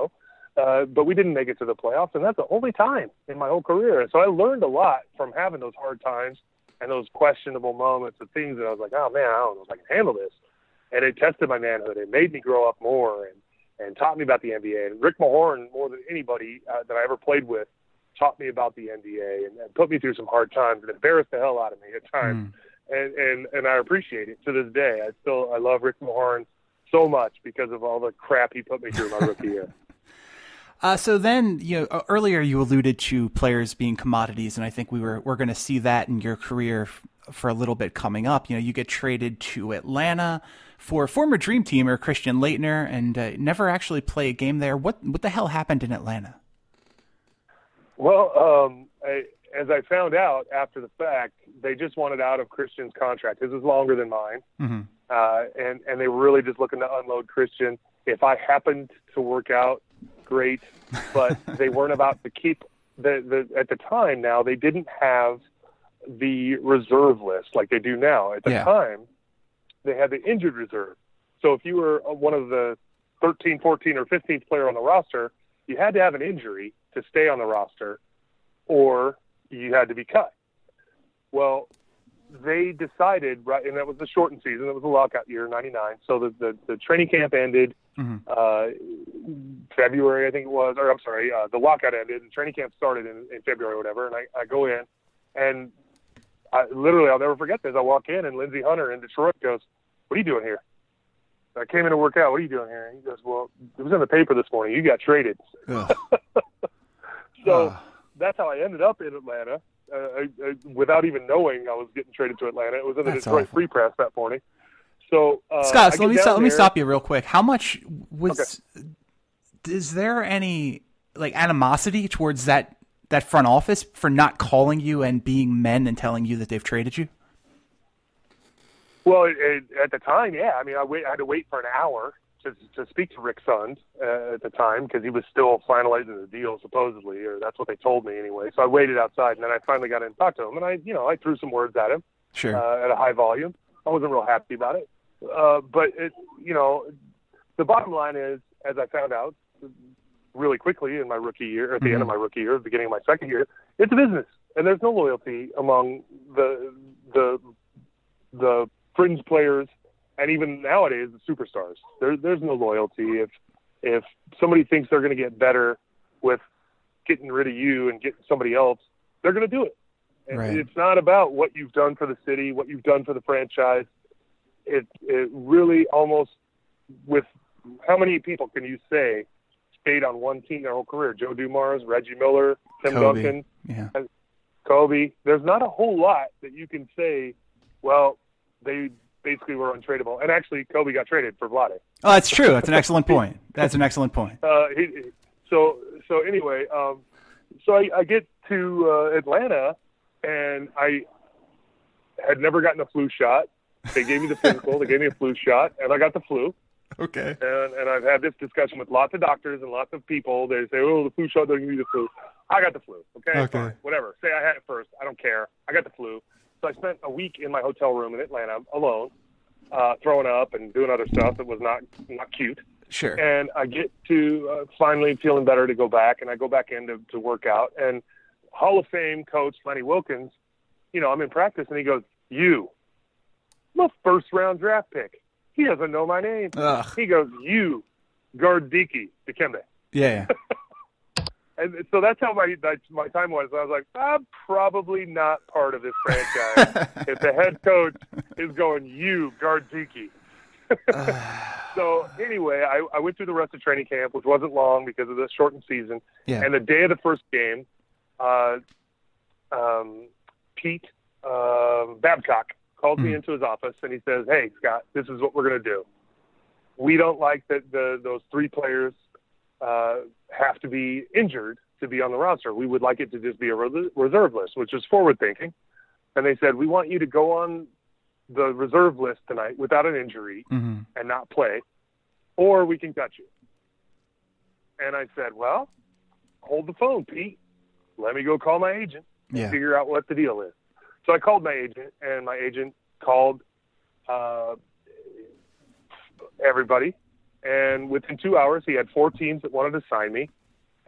S4: Uh, but we didn't make it to the playoffs, and that's the only time in my whole career. And so I learned a lot from having those hard times and those questionable moments of things that I was like, oh, man, I don't know if I can handle this. And it tested my manhood. It made me grow up more and, and taught me about the N B A. And Rick Mahorn, more than anybody uh, that I ever played with, taught me about the N B A and, and put me through some hard times and embarrassed the hell out of me at times. Mm. And, and, and I appreciate it to this day. I still I love Rick Mahorn so much because of all the crap he put me through my rookie year.
S2: Uh, so then, you know, earlier you alluded to players being commodities, and I think we were we're going to see that in your career f- for a little bit coming up. You know, you get traded to Atlanta for former Dream Teamer Christian Laettner, and uh, never actually play a game there. What what the hell happened in Atlanta?
S4: Well, um, I, as I found out after the fact, they just wanted out of Christian's contract. His was longer than mine, mm-hmm. uh, and and they were really just looking to unload Christian. If I happened to work out, great, but they weren't about to keep the, the at the time. Now they didn't have the reserve list like they do now. At the yeah. time, they had the injured reserve. So if you were one of the thirteenth, fourteenth, or fifteenth player on the roster, you had to have an injury to stay on the roster, or you had to be cut. Well, they decided, right, and that was the shortened season. It was a lockout year, ninety-nine. So the, the, the training camp ended mm-hmm. uh, February, I think it was, or I'm sorry, uh, the lockout ended, and training camp started in, in February or whatever. And I, I go in, and I, literally, I'll never forget this. I walk in, and Lindsey Hunter in Detroit goes, "What are you doing here?" I came in to work out. "What are you doing here?" And he goes, "Well, it was in the paper this morning. You got traded." So uh. that's how I ended up in Atlanta. Uh, I, I, without even knowing I was getting traded to Atlanta. It was in the That's Detroit awful. Free Press that morning. So, uh,
S2: Scott, so let me stop, let me stop you real quick. How much was? Okay. Is there any like animosity towards that that front office for not calling you and being men and telling you that they've traded you?
S4: Well, it, it, at the time, yeah. I mean, I, wait, I had to wait for an hour to to speak to Rick Sund uh, at the time because he was still finalizing the deal, supposedly, or that's what they told me anyway. So I waited outside, and then I finally got in and talked to him, and I, you know, I threw some words at him
S2: sure.
S4: uh, at a high volume. I wasn't real happy about it, uh, but it, you know, the bottom line is, as I found out really quickly in my rookie year, at the mm-hmm. end of my rookie year, at the beginning of my second year, it's a business, and there's no loyalty among the the the fringe players. And even nowadays, the superstars, there, there's no loyalty. If if somebody thinks they're going to get better with getting rid of you and getting somebody else, they're going to do it. And
S2: right.
S4: It's not about what you've done for the city, what you've done for the franchise. It it really almost, with how many people can you say stayed on one team their whole career? Joe Dumars, Reggie Miller, Tim
S2: Kobe.
S4: Duncan,
S2: yeah.
S4: Kobe. There's not a whole lot that you can say, well, they basically were untradeable. And actually, Kobe got traded for Vlade.
S2: Oh, that's true. That's an excellent point. That's an excellent point.
S4: Uh, he, so, so anyway, um, so I, I get to uh, Atlanta, and I had never gotten a flu shot. They gave me the physical. They gave me a flu shot, and I got the flu.
S2: Okay.
S4: And, and I've had this discussion with lots of doctors and lots of people. They say, oh, the flu shot doesn't give you the flu. I got the flu. Okay?
S2: Okay.
S4: Fine. Whatever. Say I had it first. I don't care. I got the flu. So I spent a week in my hotel room in Atlanta alone, uh, throwing up and doing other stuff that was not not cute.
S2: Sure.
S4: And I get to uh, finally feeling better to go back, and I go back in to, to work out. And Hall of Fame coach Lenny Wilkins, you know, I'm in practice, and he goes, you, I'm a first-round draft pick. He doesn't know my name.
S2: Ugh.
S4: He goes, you, Gardiki Dikembe.
S2: Yeah.
S4: And so that's how my my time was. I was like, I'm probably not part of this franchise if the head coach is going, you, Gardiki. So anyway, I, I went through the rest of training camp, which wasn't long because of the shortened season.
S2: Yeah.
S4: And the day of the first game, uh, um, Pete uh, Babcock called mm. me into his office, and he says, hey, Scott, this is what we're going to do. We don't like that the, those three players uh, have to be injured to be on the roster. We would like it to just be a re- reserve list, which is forward thinking. And they said, we want you to go on the reserve list tonight without an injury
S2: mm-hmm.
S4: and not play, or we can cut you. And I said, well, hold the phone, Pete. Let me go call my agent and
S2: yeah.
S4: figure out what the deal is. So I called my agent, and my agent called uh, everybody. And within two hours, he had four teams that wanted to sign me.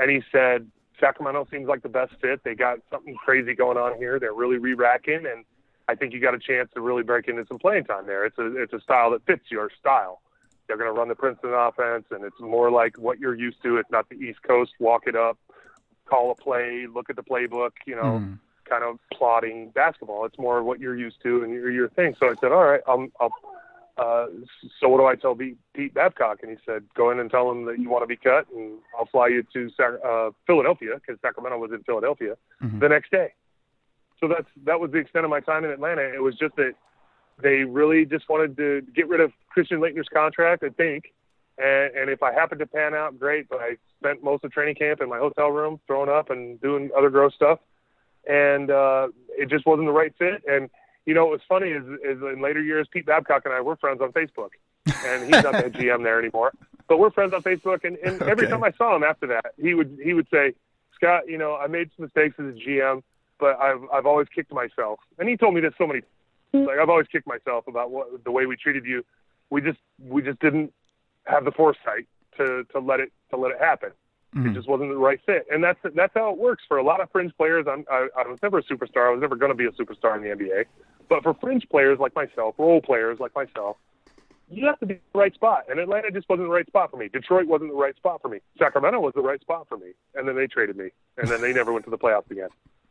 S4: and he said, Sacramento seems like the best fit. They got something crazy going on here. They're really re-racking, and I think you got a chance to really break into some playing time there. It's a it's a style that fits your style. They're going to run the Princeton offense, and it's more like what you're used to. It's not the East Coast, walk it up, call a play, look at the playbook, you know, mm. kind of plotting basketball. It's more what you're used to and your, your thing. So I said, all right, I'll, I'll uh, so what do I tell Pete, Pete Babcock? And he said, go in and tell him that you want to be cut, and I'll fly you to uh, Philadelphia, because Sacramento was in Philadelphia, mm-hmm. the next day. So that's that was the extent of my time in Atlanta. It was just that they really just wanted to get rid of Christian Laettner's contract, I think. And, and if I happened to pan out, great. But I spent most of training camp in my hotel room, throwing up and doing other gross stuff. And uh, it just wasn't the right fit. And, you know, what's funny is, is in later years, Pete Babcock and I were friends on Facebook. And he's not the G M there anymore. But we're friends on Facebook. And, and every okay. time I saw him after that, he would he would say, Scott, you know, I made some mistakes as a G M, but I've I've always kicked myself. And he told me this so many times. Like, I've always kicked myself about what the way we treated you. We just we just didn't have the foresight to, to let it to let it happen. Mm-hmm. It just wasn't the right fit, and that's that's how it works for a lot of fringe players. I'm, I, I was never a superstar. I was never going to be a superstar in the N B A. But for fringe players like myself, role players like myself, you have to be in the right spot. And Atlanta just wasn't the right spot for me. Detroit wasn't the right spot for me. Sacramento was the right spot for me, and then they traded me, and then they never went to the playoffs again.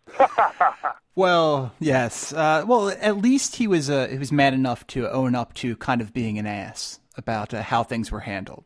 S2: Well, yes. Uh, well, at least he was uh, he was mad enough to own up to kind of being an ass about uh, how things were handled.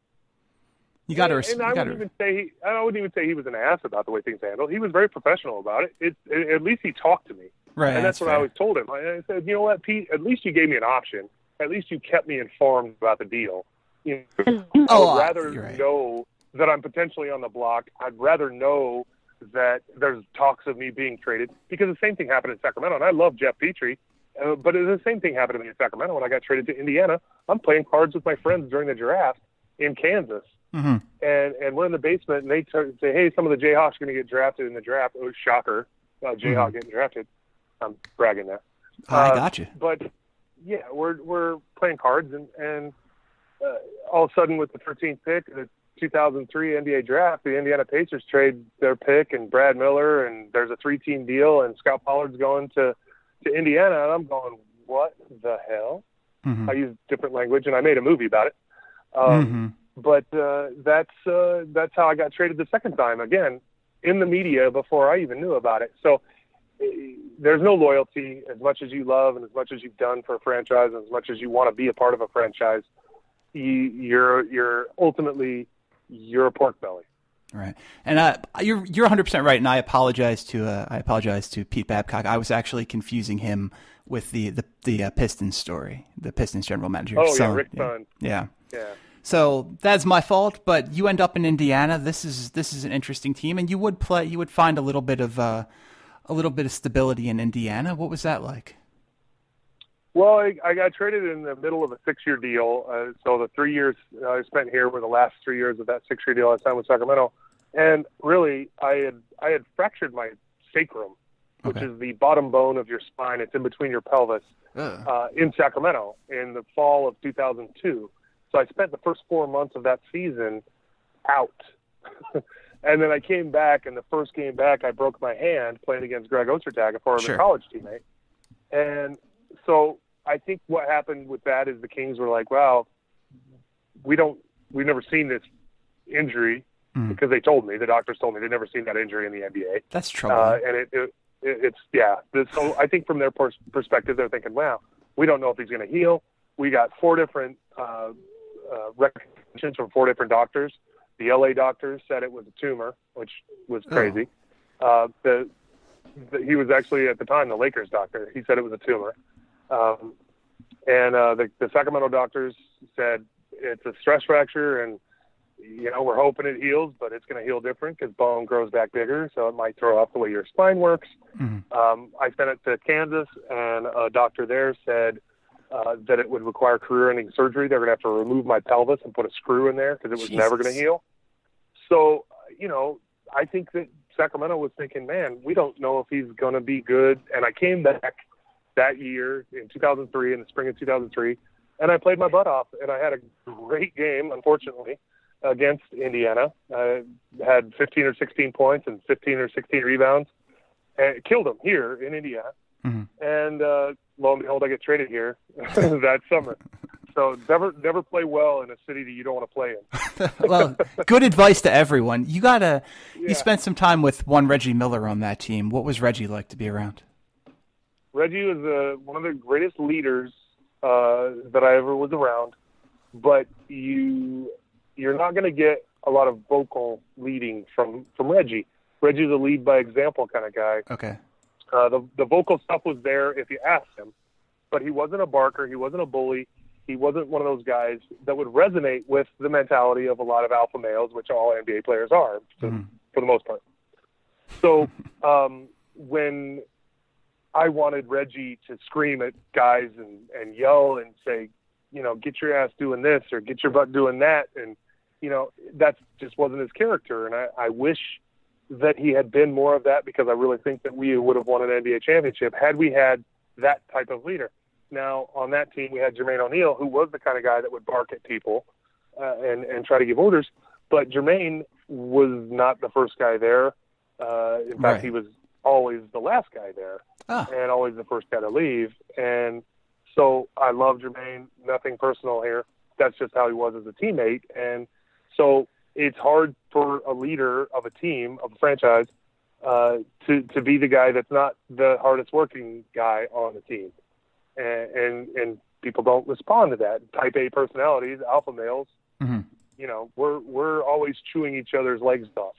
S2: You got to.
S4: And, and I wouldn't even say he, I wouldn't even say he was an ass about the way things handled. He was very professional about it. It, it at least he talked to me,
S2: right?
S4: And that's, that's what fair. I always told him. I, I said, you know what, Pete? At least you gave me an option. At least you kept me informed about the deal. You know,
S2: oh,
S4: I would rather
S2: right.
S4: know that I'm potentially on the block. I'd rather know that there's talks of me being traded, because the same thing happened in Sacramento. And I love Jeff Petrie, uh, but the same thing happened to me in Sacramento when I got traded to Indiana. I'm playing cards with my friends during the draft in Kansas.
S2: Mm-hmm. And
S4: and we're in the basement, and they t- say, hey, some of the Jayhawks are going to get drafted in the draft. Oh, shocker. Uh, Jayhawk mm-hmm. getting drafted. I'm bragging there.
S2: Oh, I
S4: uh,
S2: got you.
S4: But, yeah, we're we're playing cards, and, and uh, all of a sudden with the thirteenth pick, the two thousand three N B A draft, the Indiana Pacers trade their pick and Brad Miller, and there's a three-team deal, and Scott Pollard's going to, to Indiana, and I'm going, what the hell?
S2: Mm-hmm.
S4: I used different language, and I made a movie about it. Um,
S2: mm-hmm.
S4: But uh, that's uh, that's how I got traded the second time, again, in the media before I even knew about it. So uh, there's no loyalty. As much as you love and as much as you've done for a franchise and as much as you want to be a part of a franchise, you, you're you're ultimately you're a pork belly.
S2: Right, and uh, you're you're one hundred percent right. And I apologize to uh, I apologize to Pete Babcock. I was actually confusing him with the the the uh, Pistons story, the Pistons general manager.
S4: Oh
S2: so,
S4: yeah, Rick
S2: yeah,
S4: Dunn.
S2: Yeah.
S4: Yeah.
S2: So that's my fault, but you end up in Indiana. This is this is an interesting team, and you would play. You would find a little bit of uh, a little bit of stability in Indiana. What was that like?
S4: Well, I, I got traded in the middle of a six-year deal. Uh, so the three years I spent here were the last three years of that six-year deal I signed with Sacramento, and really, I had I had fractured my sacrum, which
S2: okay.
S4: is the bottom bone of your spine. It's in between your pelvis uh, in Sacramento in the fall of two thousand two. So I spent the first four months of that season out. And then I came back, and the first game back, I broke my hand playing against Greg Ostertag, a former
S2: sure.
S4: college teammate. And so I think what happened with that is the Kings were like, wow, we don't, we've never seen this injury mm. because they told me, the doctors told me they'd never seen that injury in the N B A.
S2: That's trouble.
S4: Uh, and it, it, it, it's, yeah. So I think from their pers- perspective, they're thinking, wow, we don't know if he's going to heal. We got four different uh, uh, recommendations from four different doctors. The L A doctors said it was a tumor, which was crazy. Oh. Uh, the, the he was actually at the time the Lakers doctor. He said it was a tumor, um, and uh, the, the Sacramento doctors said it's a stress fracture, and you know we're hoping it heals, but it's going to heal different because bone grows back bigger, so it might throw off the way your spine works.
S2: Mm-hmm.
S4: Um, I sent it to Kansas, and a doctor there said. Uh, that it would require career-ending surgery. They're going to have to remove my pelvis and put a screw in there because it was
S2: Jesus.
S4: never going to heal. So, you know, I think that Sacramento was thinking, man, we don't know if he's going to be good. And I came back that year in two thousand three, in the spring of two thousand three, and I played my butt off, and I had a great game, unfortunately. against Indiana, uh, had fifteen or sixteen points and fifteen or sixteen rebounds, and killed them here in Indiana. Mm-hmm. And uh, lo and behold, I get traded here that summer. So never never play well in a city that you don't want to play in.
S2: Well, good advice to everyone. You gotta
S4: yeah.
S2: you spent some time with one Reggie Miller on that team. What was Reggie like to be around?
S4: Reggie was uh, one of the greatest leaders uh, that I ever was around, but you you're not going to get a lot of vocal leading from from Reggie. Reggie's a lead by example kind of guy.
S2: Okay.
S4: Uh, the the vocal stuff was there if you asked him, but he wasn't a barker. He wasn't a bully. He wasn't one of those guys that would resonate with the mentality of a lot of alpha males, which all N B A players are for, mm. for the most part. So um, when I wanted Reggie to scream at guys and, and yell and say, you know, get your ass doing this or get your butt doing that, and you know, that just wasn't his character. And I, I wish that he had been more of that, because I really think that we would have won an N B A championship had we had that type of leader. Now, on that team, we had Jermaine O'Neal, who was the kind of guy that would bark at people uh, and, and try to give orders. But Jermaine was not the first guy there. Uh, in fact,
S2: right.
S4: he was always the last guy there
S2: oh.
S4: and always the first guy to leave. And so I love Jermaine. Nothing personal here. That's just how he was as a teammate. And so it's hard for a leader of a team, of a franchise, uh, to, to be the guy that's not the hardest working guy on the team. And, and and people don't respond to that. Type A personalities, alpha males, mm-hmm. you know, we're we're always chewing each other's legs off,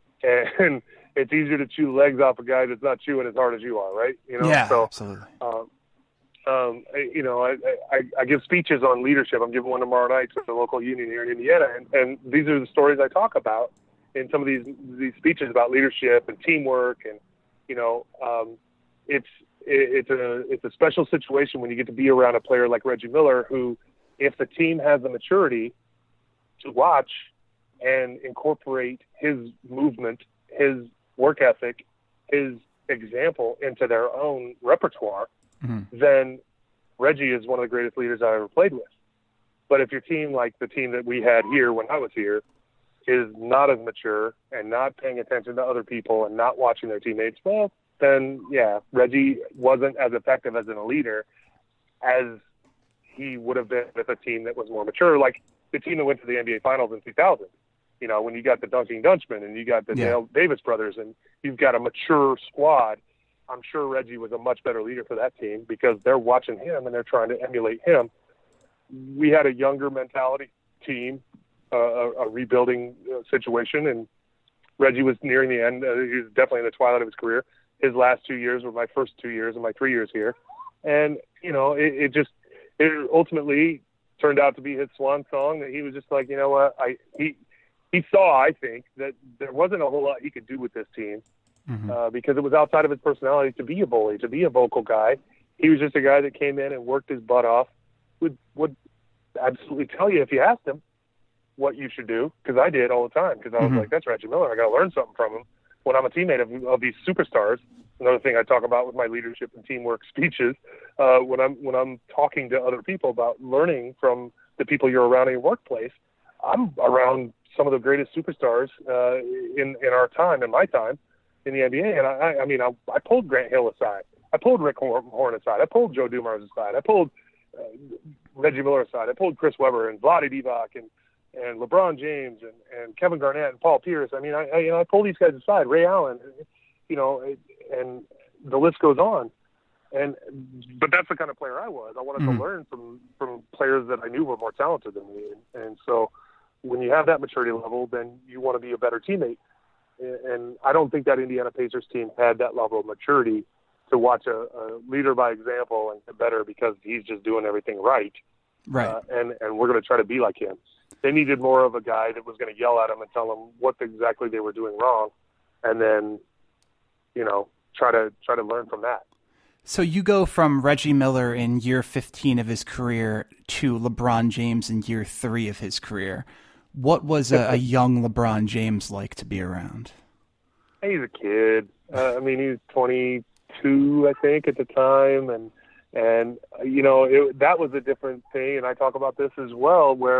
S4: and it's easier to chew legs off a guy that's not chewing as hard as you are, right? You know,
S2: yeah,
S4: so,
S2: absolutely.
S4: Um, um, I, you know, I, I I give speeches on leadership. I'm giving one tomorrow night to the local union here in Indiana, and, and these are the stories I talk about in some of these these speeches about leadership and teamwork, and you know, um, it's. It's a it's a special situation when you get to be around a player like Reggie Miller, who, if the team has the maturity to watch and incorporate his movement, his work ethic, his example into their own repertoire, mm-hmm. then Reggie is one of the greatest leaders I ever played with. But if your team, like the team that we had here when I was here, is not as mature and not paying attention to other people and not watching their teammates, well, then, yeah, Reggie wasn't as effective as a leader as he would have been with a team that was more mature, like the team that went to the N B A Finals in two thousand. You know, when you got the Duncan Dutchman and you got the yeah. Dale Davis brothers and you've got a mature squad, I'm sure Reggie was a much better leader for that team because they're watching him and they're trying to emulate him. We had a younger mentality team, uh, a, a rebuilding situation, and Reggie was nearing the end. Uh, he was definitely in the twilight of his career. His last two years were my first two years and my three years here. And, you know, it, it just it ultimately turned out to be his swan song that he was just like, you know what, I he he saw, I think, that there wasn't a whole lot he could do with this team mm-hmm. uh, because it was outside of his personality to be a bully, to be a vocal guy. He was just a guy that came in and worked his butt off, would, would absolutely tell you if you asked him what you should do, because I did all the time, because I was mm-hmm. like, that's Reggie Miller. I got to learn something from him. When I'm a teammate of, of these superstars, another thing I talk about with my leadership and teamwork speeches, uh, when I'm when I'm talking to other people about learning from the people you're around in your workplace, I'm around some of the greatest superstars uh, in in our time, in my time, in the N B A. And I, I mean, I, I pulled Grant Hill aside, I pulled Rick Horn aside, I pulled Joe Dumars aside, I pulled uh, Reggie Miller aside, I pulled Chris Webber and Vlade Divac and. and LeBron James and, and Kevin Garnett and Paul Pierce. I mean, I, I you know I pull these guys aside, Ray Allen, you know, and the list goes on. And but that's the kind of player I was. I wanted mm-hmm. to learn from from players that I knew were more talented than me. And so when you have that maturity level, then you want to be a better teammate. And I don't think that Indiana Pacers team had that level of maturity to watch a, a leader by example and get better because he's just doing everything right.
S2: Right.
S4: Uh, and and we're going to try to be like him. They needed more of a guy that was going to yell at them and tell them what exactly they were doing wrong, and then, you know, try to try to learn from that.
S2: So you go from Reggie Miller in year fifteen of his career to LeBron James in year three of his career. What was a, a young LeBron James like to be around?
S4: He's a kid. Uh, I mean, he was twenty-two, I think, at the time, and and you know it, that was a different thing. And I talk about this as well, where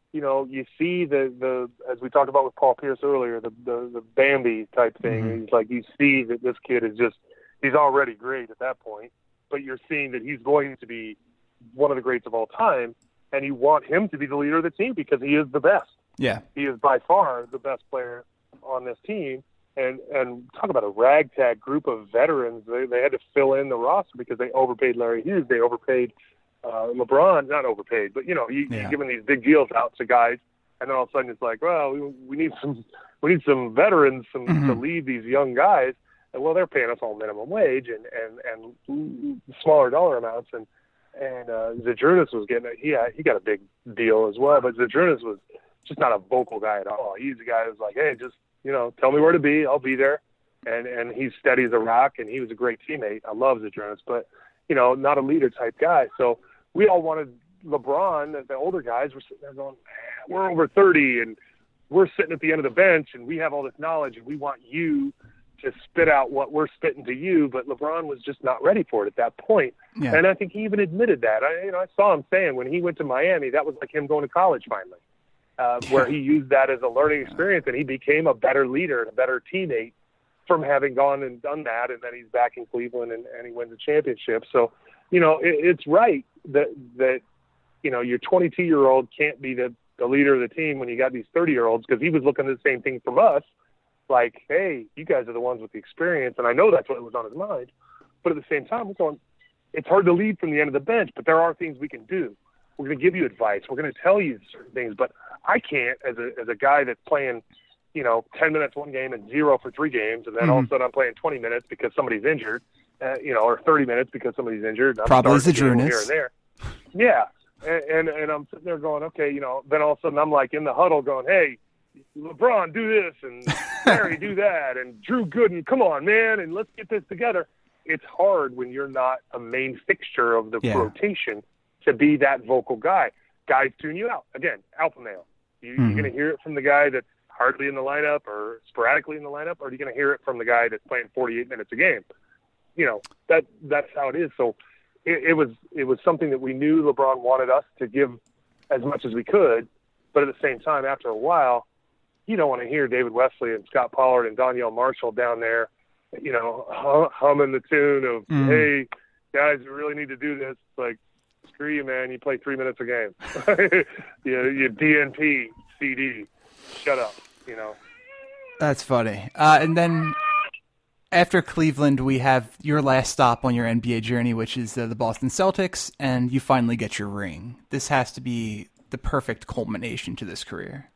S4: you know, you see the, the as we talked about with Paul Pierce earlier, the the, the Bambi type thing.
S2: Mm-hmm.
S4: He's like, you see that this kid is just, he's already great at that point, but you're seeing that he's going to be one of the greats of all time, and you want him to be the leader of the team because he is the best.
S2: Yeah.
S4: He is by far the best player on this team. And and talk about a ragtag group of veterans. They they had to fill in the roster because they overpaid Larry Hughes. They overpaid uh, LeBron. Not overpaid, but you know, you,
S2: yeah.
S4: you're giving these big deals out to guys, and then all of a sudden it's like, well, we, we need some we need some veterans some,
S2: mm-hmm.
S4: to lead these young guys. And well, they're paying us all minimum wage and and, and smaller dollar amounts. And and uh, Zydrunas was getting he had, he got a big deal as well. But Zydrunas was just not a vocal guy at all. He's a guy who's like, hey, just you know, tell me where to be. I'll be there. And and he's steady as a rock, and he was a great teammate. I love Zydrunas, but, you know, not a leader type guy. So we all wanted LeBron, the older guys were sitting there going, man, we're over thirty, and we're sitting at the end of the bench, and we have all this knowledge, and we want you to spit out what we're spitting to you. But LeBron was just not ready for it at that point.
S2: Yeah.
S4: And I think he even admitted that. I, you know, I saw him saying when he went to Miami, that was like him going to college finally. Uh, where he used that as a learning experience, and he became a better leader and a better teammate from having gone and done that, and then he's back in Cleveland, and, and he wins a championship. So, you know, it, it's right that, that, you know, your twenty-two-year-old can't be the, the leader of the team when you got these thirty-year-olds, because he was looking at the same thing from us, like, hey, you guys are the ones with the experience, and I know that's what was on his mind. But at the same time, we're going, it's hard to lead from the end of the bench, but there are things we can do. We're going to give you advice. We're going to tell you certain things, but I can't, as a as a guy that's playing, you know, ten minutes one game and zero for three games, and then mm-hmm. all of a sudden I'm playing twenty minutes because somebody's injured, uh, you know, or thirty minutes because somebody's injured. I'm
S2: Probably Zydrunas.
S4: Here and there. Yeah, and, and and I'm sitting there going, okay, you know, then all of a sudden I'm like in the huddle going, hey, LeBron, do this, and Larry, do that, and Drew Gooden, come on, man, and let's get this together. It's hard when you're not a main fixture of the
S2: yeah.
S4: rotation to be that vocal guy. Guys tune you out. Again, alpha male. You,
S2: mm-hmm.
S4: You're going to hear it from the guy that's hardly in the lineup or sporadically in the lineup, or are you going to hear it from the guy that's playing forty-eight minutes a game? You know, that that's how it is. So it, it was it was something that we knew LeBron wanted us to give as much as we could, but at the same time, after a while, you don't want to hear David Wesley and Scott Pollard and Donyell Marshall down there, you know, hum, humming the tune of, mm-hmm. hey, guys, we really need to do this. It's like, screw you, man. You play three minutes a game. you, you D N P, C D. Shut up, you know.
S2: That's funny. Uh, and then after Cleveland, we have your last stop on your N B A journey, which is uh, the Boston Celtics, and you finally get your ring. This has to be the perfect culmination to this career.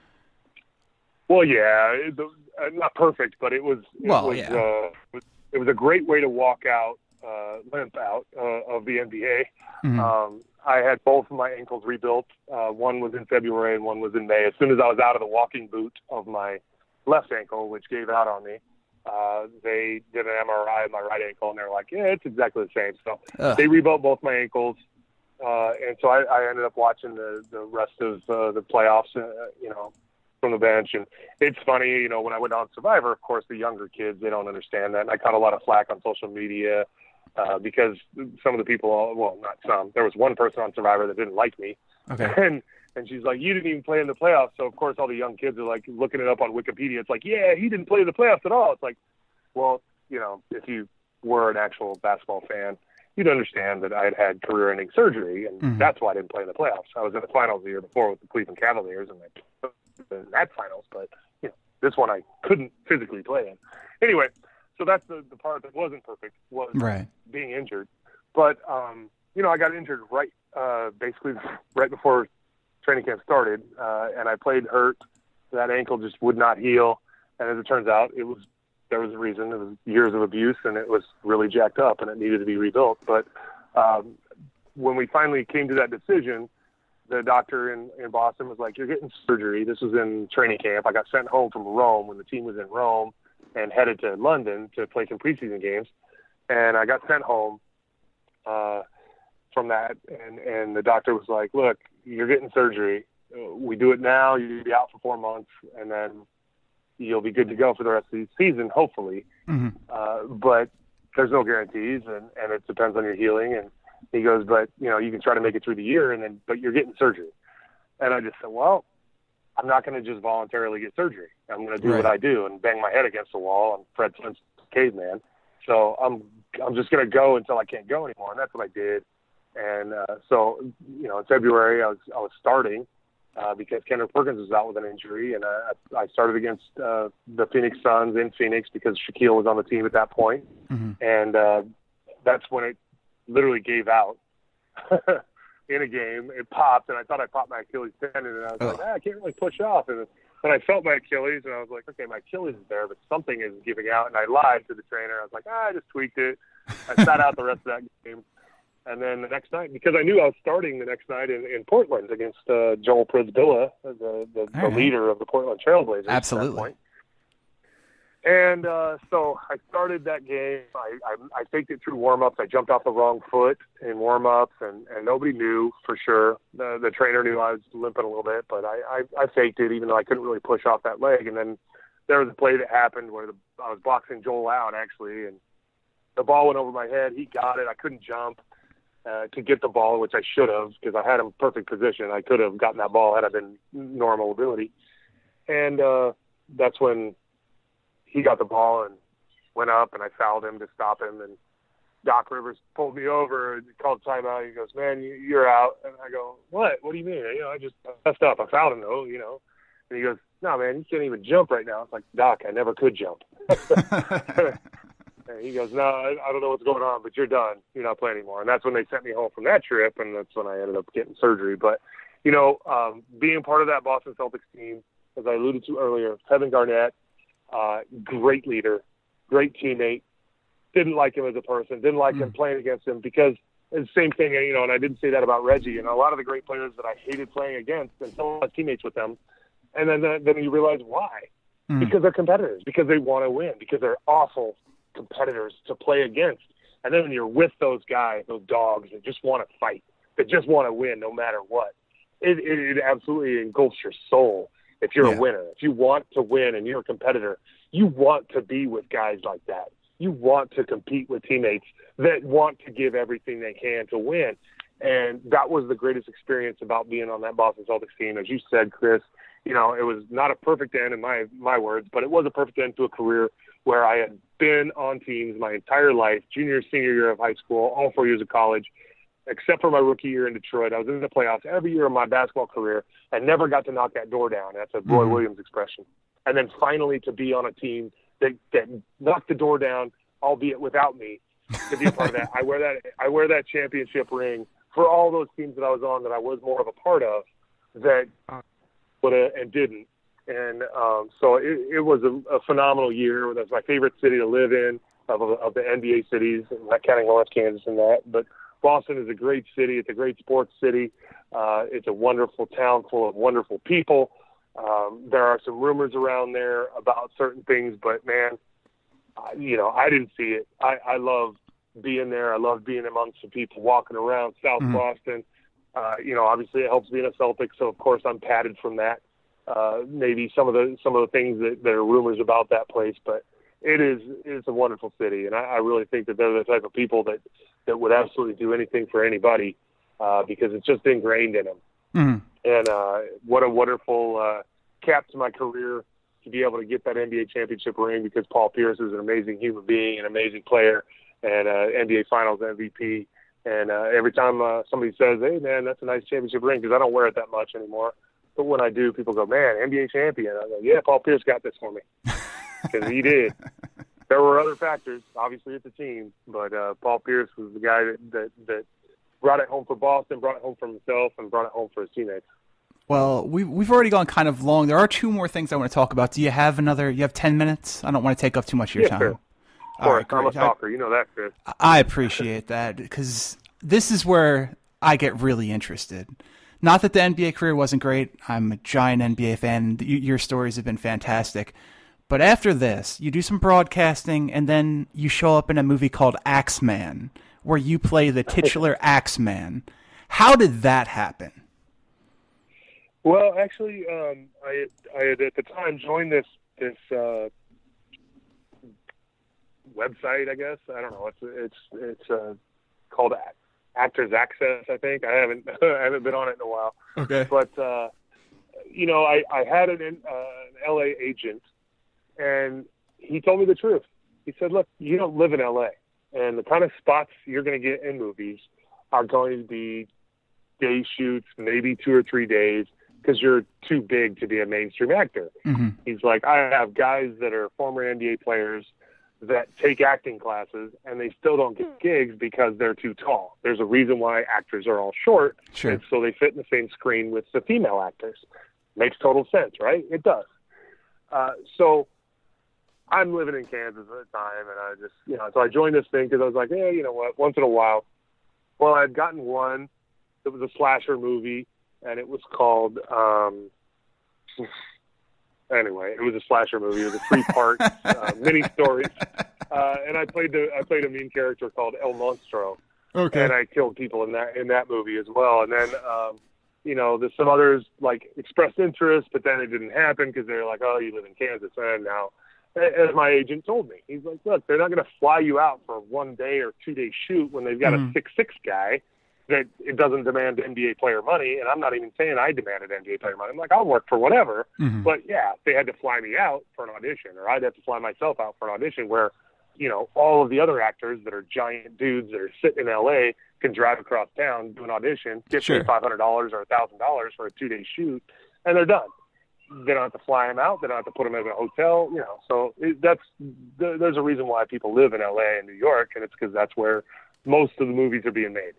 S4: Well, yeah. It, uh, not perfect, but it was, it
S2: well,
S4: was,
S2: yeah.
S4: uh, it was, it was a great way to walk out, uh, limp out uh, of the N B A.
S2: Mm-hmm.
S4: Um, I had both of my ankles rebuilt. Uh, one was in February and one was in May. As soon as I was out of the walking boot of my left ankle, which gave out on me, uh, they did an M R I of my right ankle, and they were like, yeah, it's exactly the same. So Ugh. They rebuilt both my ankles. Uh, and so I, I ended up watching the, the rest of uh, the playoffs, uh, you know, from the bench. And it's funny, you know, when I went on Survivor, of course, the younger kids, they don't understand that. And I caught a lot of flack on social media uh, because some of the people, well, not some, there was one person on Survivor that didn't like me.
S2: Okay.
S4: And and she's like, you didn't even play in the playoffs. So, of course, all the young kids are, like, looking it up on Wikipedia. It's like, yeah, he didn't play in the playoffs at all. It's like, well, you know, if you were an actual basketball fan, you'd understand that I had had career-ending surgery, and mm-hmm. that's why I didn't play in the playoffs. I was in the finals the year before with the Cleveland Cavaliers, and I in that finals, but you know, this one I couldn't physically play in. Anyway, so that's the, the part that wasn't perfect, was
S2: right.
S4: being injured. But, um, you know, I got injured right uh, basically right before training camp started, uh, and I played hurt. That ankle just would not heal, and as it turns out, it was there was a reason. It was years of abuse, and it was really jacked up, and it needed to be rebuilt. But um, when we finally came to that decision, the doctor in, in Boston was like, you're getting surgery. This was in training camp. I got sent home from Rome when the team was in Rome and headed to London to play some preseason games. And I got sent home uh, from that. And, and the doctor was like, look, you're getting surgery. We do it now. You'll be out for four months, and then you'll be good to go for the rest of the season, hopefully.
S2: Mm-hmm.
S4: Uh, but there's no guarantees, and, and it depends on your healing. And he goes, but, you know, you can try to make it through the year, and then, but you're getting surgery. And I just said, well, I'm not going to just voluntarily get surgery. I'm going to do
S2: Right.
S4: what I do and bang my head against the wall. I'm Fred Flint's caveman. So I'm I'm just going to go until I can't go anymore. And that's what I did. And uh, so, you know, in February I was I was starting uh, because Kendrick Perkins was out with an injury. And I, I started against uh, the Phoenix Suns in Phoenix because Shaquille was on the team at that point.
S2: Mm-hmm.
S4: And uh, that's when it literally gave out. In a game, it popped, and I thought I popped my Achilles tendon, and I was
S2: oh.
S4: like, ah, I can't really push off. And then I felt my Achilles, and I was like, okay, my Achilles is there, but something is giving out. And I lied to the trainer. I was like, ah, I just tweaked it. I sat out the rest of that game. And then the next night, because I knew I was starting the next night in, in Portland against uh, Joel Prisbilla, the, the, the
S2: right.
S4: leader of the Portland Trailblazers.
S2: Absolutely.
S4: At that point. And uh, so I started that game. I, I, I faked it through warm-ups. I jumped off the wrong foot in warm-ups, and, and nobody knew for sure. The, the trainer knew I was limping a little bit, but I, I, I faked it even though I couldn't really push off that leg. And then there was a play that happened where the, I was boxing Joel out, actually, and the ball went over my head. He got it. I couldn't jump uh, to get the ball, which I should have because I had him in perfect position. I could have gotten that ball had I been normal ability. And uh, that's when he got the ball and went up, and I fouled him to stop him. And Doc Rivers pulled me over and called timeout. He goes, man, you're out. And I go, what? What do you mean? You know, I just messed up. I fouled him, though, you know. And he goes, no, man, you can't even jump right now. It's like, Doc, I never could jump. And he goes, no, I, I don't know what's going on, but you're done. You're not playing anymore. And that's when they sent me home from that trip, and that's when I ended up getting surgery. But, you know, um, being part of that Boston Celtics team, as I alluded to earlier, Kevin Garnett, uh, great leader, great teammate, didn't like him as a person, didn't like mm. him playing against him because it's the same thing, you know, and I didn't say that about Reggie. You know, a lot of the great players that I hated playing against, and some of my teammates with them, and then, then you realize why. Mm. Because they're competitors, because they want to win, because they're awful competitors to play against. And then when you're with those guys, those dogs that just want to fight, that just want to win no matter what, it, it, it absolutely engulfs your soul. If you're yeah. a winner, if you want to win and you're a competitor, you want to be with guys like that. You want to compete with teammates that want to give everything they can to win. And that was the greatest experience about being on that Boston Celtics team. As you said, Chris, you know, it was not a perfect end in my, my words, but it was a perfect end to a career where I had been on teams my entire life, junior, senior year of high school, all four years of college, except for my rookie year in Detroit. I was in the playoffs every year of my basketball career and never got to knock that door down. That's a Roy mm-hmm. Williams expression. And then finally to be on a team that, that knocked the door down, albeit without me, to be a part of that. I wear that I wear that championship ring for all those teams that I was on that I was more of a part of that would and didn't. And um, so it, it was a, a phenomenal year. That's my favorite city to live in of, of the N B A cities, not counting Lawrence, Kansas and that. But Boston is a great city. It's a great sports city. Uh, it's a wonderful town full of wonderful people. Um, there are some rumors around there about certain things, but, man, uh, you know, I didn't see it. I, I love being there. I love being amongst the people walking around South mm-hmm. Boston. Uh, you know, obviously it helps being a Celtic, so, of course, I'm padded from that. Uh, maybe some of the some of the things that, that are rumors about that place, but it is it's a wonderful city, and I, I really think that they're the type of people that, that would absolutely do anything for anybody uh, because it's just ingrained in them. Mm-hmm. And uh, what a wonderful uh, cap to my career to be able to get that N B A championship ring because Paul Pierce is an amazing human being, an amazing player, and uh, N B A Finals M V P. And uh, every time uh, somebody says, hey, man, that's a nice championship ring, because I don't wear it that much anymore. But when I do, people go, man, N B A champion. I go, yeah, Paul Pierce got this for me. Because he did. There were other factors, obviously, at the team. But uh, Paul Pierce was the guy that, that, that brought it home for Boston, brought it home for himself, and brought it home for his teammates.
S2: Well, we've, we've already gone kind of long. There are two more things I want to talk about. Do you have another, you have ten minutes? I don't want to take up too much of your
S4: yes,
S2: time.
S4: Sir. Of course, right, I'm a talker. I, you know that, Chris.
S2: I appreciate that, because this is where I get really interested. Not that the N B A career wasn't great. I'm a giant N B A fan. Your stories have been fantastic. But after this, you do some broadcasting, and then you show up in a movie called Axeman, where you play the titular Axeman. How did that happen?
S4: Well, actually, um, I, I had at the time joined this this uh, website. I guess I don't know. It's it's it's uh, called Actors Access, I think. I haven't I haven't been on it in a while.
S2: Okay.
S4: But, uh, you know, I, I had an, uh, an L A agent, and he told me the truth. He said, look, you don't live in L A, and the kind of spots you're going to get in movies are going to be day shoots, maybe two or three days, because you're too big to be a mainstream actor.
S2: Mm-hmm.
S4: He's like, I have guys that are former N B A players that take acting classes, and they still don't get gigs because they're too tall. There's a reason why actors are all short,
S2: sure.
S4: and so they fit in the same screen with the female actors. Makes total sense, right? It does. Uh, so I'm living in Kansas at the time, and I just, you know, so I joined this thing because I was like, yeah, you know what, once in a while. Well, I'd gotten one. It was a slasher movie, and it was called, um, anyway, it was a slasher movie. It was a three-part uh, mini story, uh, and I played the I played a mean character called El Monstro,
S2: Okay.
S4: and I killed people in that in that movie as well. And then, um, you know, there's some others like expressed interest, but then it didn't happen because they're like, oh, you live in Kansas, and now, as my agent told me, he's like, look, they're not going to fly you out for a one day or two day shoot when they've got
S2: mm-hmm.
S4: a six six guy that it doesn't demand N B A player money, and I'm not even saying I demanded N B A player money. I'm like, I'll work for whatever.
S2: Mm-hmm.
S4: But, yeah, they had to fly me out for an audition, or I'd have to fly myself out for an audition where, you know, all of the other actors that are giant dudes that are sitting in L A can drive across town, do an audition, get
S2: Sure.
S4: paid five hundred dollars or one thousand dollars for a two-day shoot, and they're done. They don't have to fly them out. They don't have to put them in a hotel, you know. So it, that's th- there's a reason why people live in L A and New York, and it's because that's where most of the movies are being made.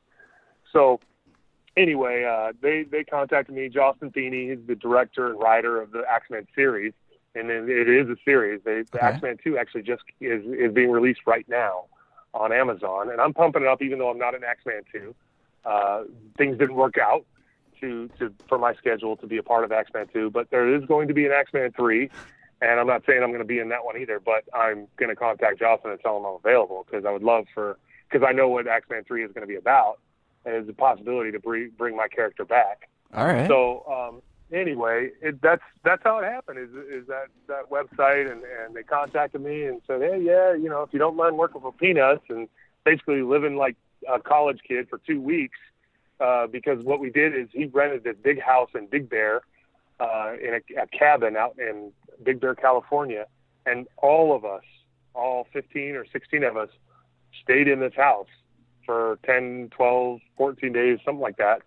S4: So anyway, uh, they, they contacted me. Justin Feeney is the director and writer of the Axeman series, and then it is a series. They, the
S2: Okay.
S4: Axeman two actually just is, is being released right now on Amazon, and I'm pumping it up even though I'm not in Axeman two. Uh, things didn't work out to, to for my schedule to be a part of Axeman two, but there is going to be an Axeman three, and I'm not saying I'm going to be in that one either, but I'm going to contact Jocelyn and tell him I'm available because I would love for – because I know what Axeman three is going to be about. And there's a possibility to bring, bring my character back.
S2: All right.
S4: So um, anyway, it, that's that's how it happened. Is is that, that website, and, and they contacted me and said, hey, yeah, you know, if you don't mind working for peanuts and basically living like a college kid for two weeks, uh, because what we did is he rented this big house in Big Bear, uh, in a, a cabin out in Big Bear, California, and all of us, all fifteen or sixteen of us, stayed in this house for ten, twelve, fourteen days, something like that,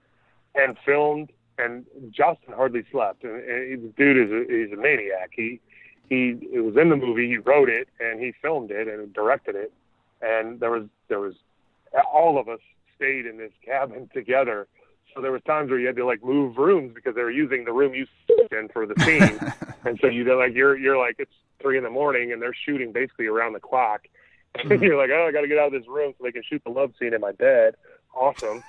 S4: and filmed. And Justin hardly slept. And, and the dude is a, he's a maniac. He he it was in the movie. He wrote it and he filmed it and directed it. And there was there was all of us stayed in this cabin together. So there was times where you had to like move rooms because they were using the room you sit in for the scene. And so you like you're you're like it's three in the morning and they're shooting basically around the clock. Mm-hmm. You're like, oh, I got to get out of this room so they can shoot the love scene in my bed. Awesome.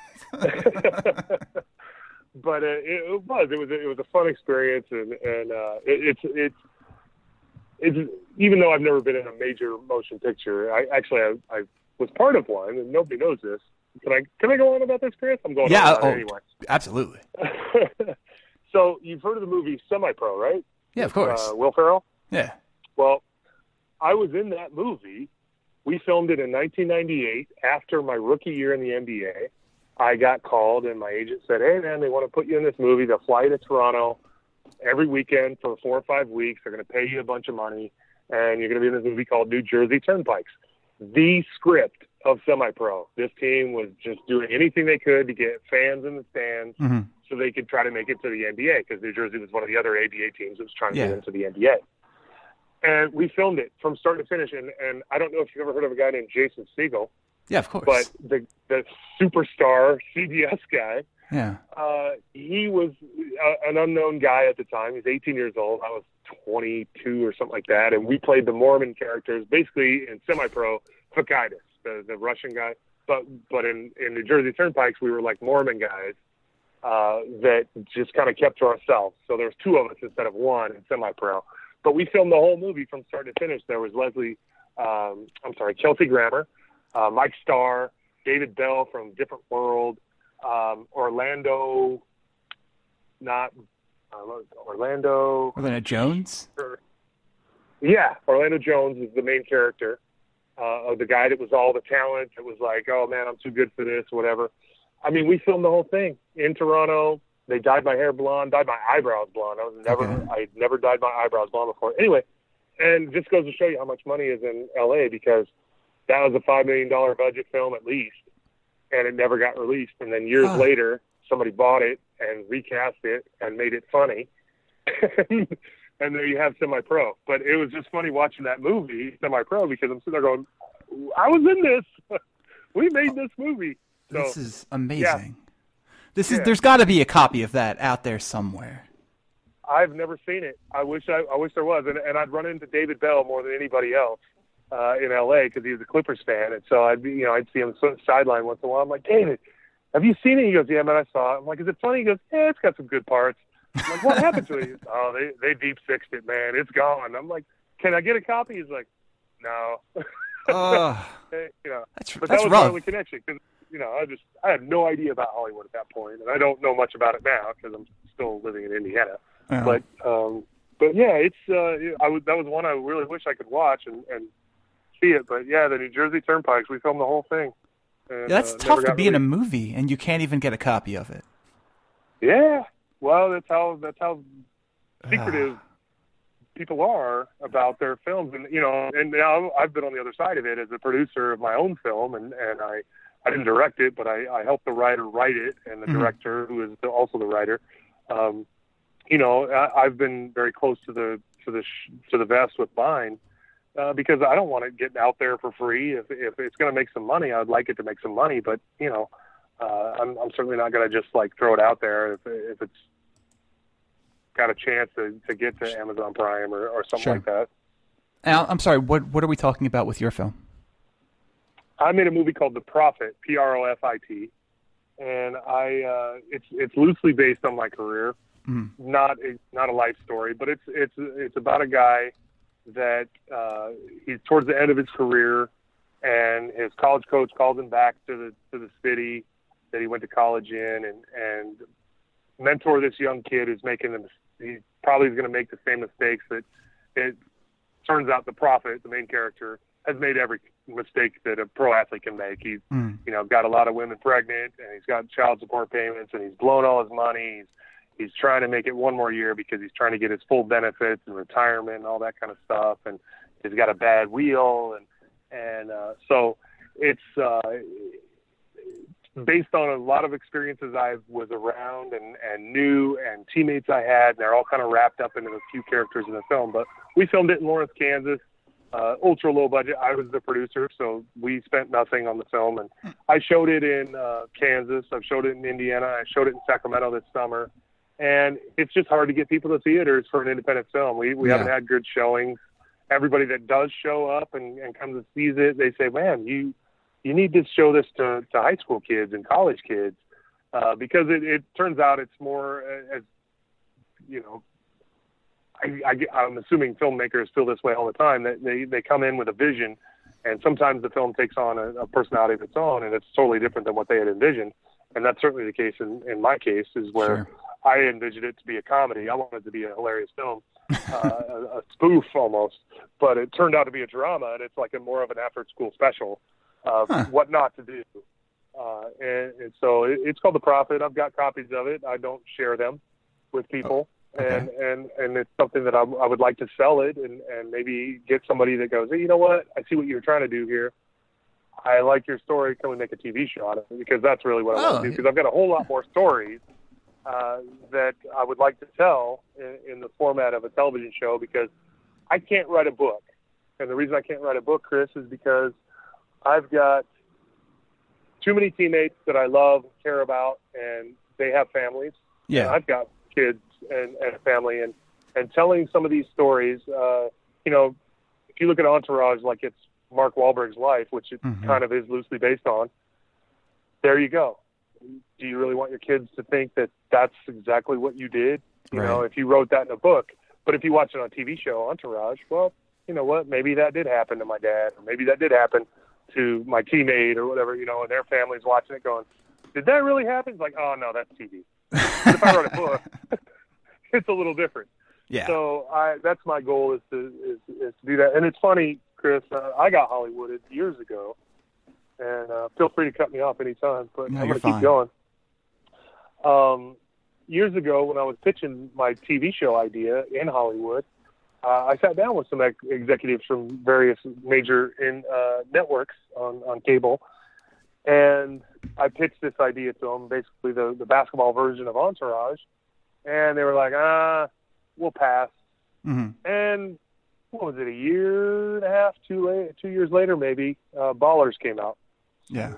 S4: But uh, it, it was it was it was a fun experience, and and uh, it, it's it's it's even though I've never been in a major motion picture, I actually I, I was part of one, and nobody knows this. Can I can I go on about this, Chris? I'm going
S2: yeah,
S4: on about
S2: oh,
S4: it anyway.
S2: Absolutely.
S4: So you've heard of the movie Semi-Pro, right?
S2: Yeah, of course.
S4: Uh, Will Ferrell.
S2: Yeah.
S4: Well, I was in that movie. We filmed it in nineteen ninety-eight after my rookie year in the N B A. I got called, and my agent said, hey, man, they want to put you in this movie. They'll fly you to Toronto every weekend for four or five weeks. They're going to pay you a bunch of money, and you're going to be in this movie called New Jersey Turnpikes. The script of Semi-Pro. This team was just doing anything they could to get fans in the stands
S2: mm-hmm.
S4: so they could try to make it to the N B A, because New Jersey was one of the other A B A teams that was trying to
S2: yeah.
S4: get into the N B A. And we filmed it from start to finish. And, and I don't know if you've ever heard of a guy named Jason Segel.
S2: Yeah, of course.
S4: But the the superstar C B S guy,
S2: yeah,
S4: uh, he was a, an unknown guy at the time. He's eighteen years old. I was twenty-two or something like that. And we played the Mormon characters, basically in Semi-Pro, Fakaitis, the, the Russian guy. But but in, in New Jersey Turnpikes, we were like Mormon guys uh, that just kind of kept to ourselves. So there was two of us instead of one in Semi-Pro. But we filmed the whole movie from start to finish. There was Leslie, um, I'm sorry, Kelsey Grammer, uh, Mike Starr, David Bell from Different World, um, Orlando, not uh, Orlando.
S2: Orlando Jones?
S4: Or, yeah, Orlando Jones is the main character. uh, of the guy that was all the talent. It was like, oh man, I'm too good for this, whatever. I mean, we filmed the whole thing in Toronto. They dyed my hair blonde, dyed my eyebrows blonde. I was never,
S2: Okay.
S4: I never dyed my eyebrows blonde before. Anyway, and it just goes to show you how much money is in L A, because that was a five million dollars budget film at least, and it never got released. And then years
S2: Oh.
S4: later, somebody bought it and recast it and made it funny. And there you have Semi-Pro. But it was just funny watching that movie, Semi-Pro, because I'm sitting there going, I was in this. We made this movie. So,
S2: This is amazing. This is
S4: Yeah.
S2: there's got to be a copy of that out there somewhere.
S4: I've never seen it. I wish I, I wish there was, and, and I'd run into David Bell more than anybody else uh, in L A because he was a Clippers fan, and so I'd be, you know, I'd see him on the sideline once in a while. I'm like, David, have you seen it? He goes, yeah, man, I saw it. I'm like, is it funny? He goes, yeah, it's got some good parts. I'm like, what happened to it? He goes, oh, they they deep sixed it, man. It's gone. I'm like, can I get a copy? He's like, no.
S2: Oh,
S4: you know,
S2: that's
S4: but
S2: that's
S4: that was
S2: rough.
S4: my only connection because you know I just I had no idea about Hollywood at that point, and I don't know much about it now because I'm still living in Indiana.
S2: Yeah.
S4: But um, but yeah, it's uh, I would that was one I really wish I could watch and, and see it. But yeah, the New Jersey Turnpikes, we filmed the whole thing. And,
S2: Yeah, that's
S4: uh,
S2: tough
S4: never
S2: to
S4: got
S2: be in a
S4: released.
S2: movie and you can't even get a copy of it.
S4: Yeah, well, that's how that's how secretive people are about their films, and you know, and now I've been on the other side of it as a producer of my own film, and and I I didn't direct it, but I, I helped the writer write it, and the
S2: Mhm.
S4: director, who is also the writer. Um, you know, I, I've been very close to the to the sh- to the vest with mine. Uh, because I don't want it getting out there for free. If if it's going to make some money, I'd like it to make some money. But you know, uh, I'm I'm certainly not going to just like throw it out there if if it's got a chance to, to get to Amazon Prime or, or something
S2: Sure.
S4: like that.
S2: Al, I'm sorry. What what are we talking about with your film?
S4: I made a movie called The Prophet, P R O F I T, and I uh, it's it's loosely based on my career,
S2: Mm.
S4: not a, not a life story, but it's it's it's about a guy that uh, he's towards the end of his career, and his college coach calls him back to the to the city that he went to college in, and and mentor this young kid who's making them. He probably is going to make the same mistakes that it turns out the prophet, the main character, has made every mistake that a pro athlete can make. He's
S2: Mm.
S4: you know got a lot of women pregnant, and he's got child support payments, and he's blown all his money. He's He's trying to make it one more year because he's trying to get his full benefits and retirement and all that kind of stuff. And he's got a bad wheel. And, and, uh, so it's, uh, based on a lot of experiences I was around and, and knew and teammates I had, and they're all kind of wrapped up into a few characters in the film, but we filmed it in Lawrence, Kansas, uh, ultra low budget. I was the producer, so we spent nothing on the film. And I showed it in, uh, Kansas. I've showed it in Indiana. I showed it in Sacramento this summer. And it's just hard to get people to theaters for an independent film. We we
S2: Yeah.
S4: haven't had good showings. Everybody that does show up and, and comes and sees it, they say, man, you you need to show this to, to high school kids and college kids uh, because it, it turns out it's more, uh, as you know, I, I, I'm assuming filmmakers feel this way all the time, that they, they come in with a vision, and sometimes the film takes on a, a personality of its own, and it's totally different than what they had envisioned. And that's certainly the case in, in my case, is where
S2: Sure.
S4: I envisioned it to be a comedy. I wanted it to be a hilarious film, uh, a, a spoof almost, but it turned out to be a drama, and it's like a more of an after-school special of
S2: Huh.
S4: what not to do. Uh, and, and so it, it's called The Prophet. I've got copies of it. I don't share them with people,
S2: Oh, okay.
S4: and, and and it's something that I, I would like to sell it, and, and maybe get somebody that goes, hey, you know what? I see what you're trying to do here. I like your story. Can we make a T V show out of it? Because that's really what I
S2: Oh,
S4: want to do. Because I've got a whole lot more stories uh, that I would like to tell in, in the format of a television show, because I can't write a book. And the reason I can't write a book, Chris, is because I've got too many teammates that I love, care about, and they have families.
S2: Yeah.
S4: And I've got kids and, and a family, and, and telling some of these stories, uh, you know, if you look at Entourage like it's Mark Wahlberg's life, which it
S2: Mhm.
S4: kind of is loosely based on, there you go. Do you really want your kids to think that that's exactly what you did? You
S2: Right.
S4: know, if you wrote that in a book, but if you watch it on a T V show, Entourage, well, you know what? Maybe that did happen to my dad, or maybe that did happen to my teammate or whatever, you know, and their family's watching it going, did that really happen? It's like, oh no, that's T V. But if I wrote a book, it's a little different.
S2: Yeah.
S4: So I, that's my goal, is to is, is to do that. And it's funny, Chris. Uh, I got Hollywooded years ago, and uh, feel free to cut me off anytime, but
S2: No,
S4: I'm
S2: you're
S4: going to keep going. Um, years ago, when I was pitching my T V show idea in Hollywood, uh, I sat down with some ex- executives from various major in uh, networks on, on cable, and I pitched this idea to them, basically the, the basketball version of Entourage, and they were like, ah, we'll pass.
S2: Mm-hmm.
S4: And what was it, a year and a half, two, la- two years later maybe, uh, Ballers came out.
S2: Yeah.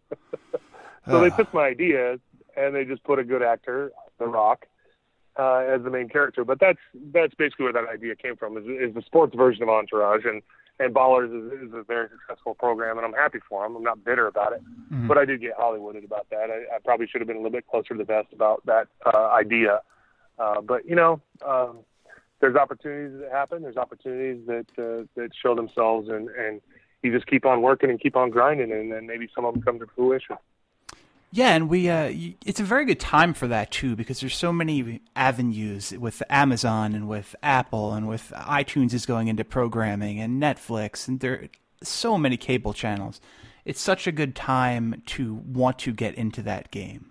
S4: So
S2: uh.
S4: they took my idea, and they just put a good actor, The Rock, uh, as the main character. But that's that's basically where that idea came from, is, is the sports version of Entourage. And, and Ballers is, is a very successful program, and I'm happy for them. I'm not bitter about it.
S2: Mm-hmm.
S4: But I did get Hollywooded about that. I, I probably should have been a little bit closer to the vest about that uh, idea. Uh, but, you know, um, there's opportunities that happen. There's opportunities that uh, that show themselves, and, and you just keep on working and keep on grinding, and then maybe some of them come to fruition.
S2: Yeah, and we uh, it's a very good time for that, too, because there's so many avenues with Amazon and with Apple and with iTunes is going into programming and Netflix, and there are so many cable channels. It's such a good time to want to get into that game.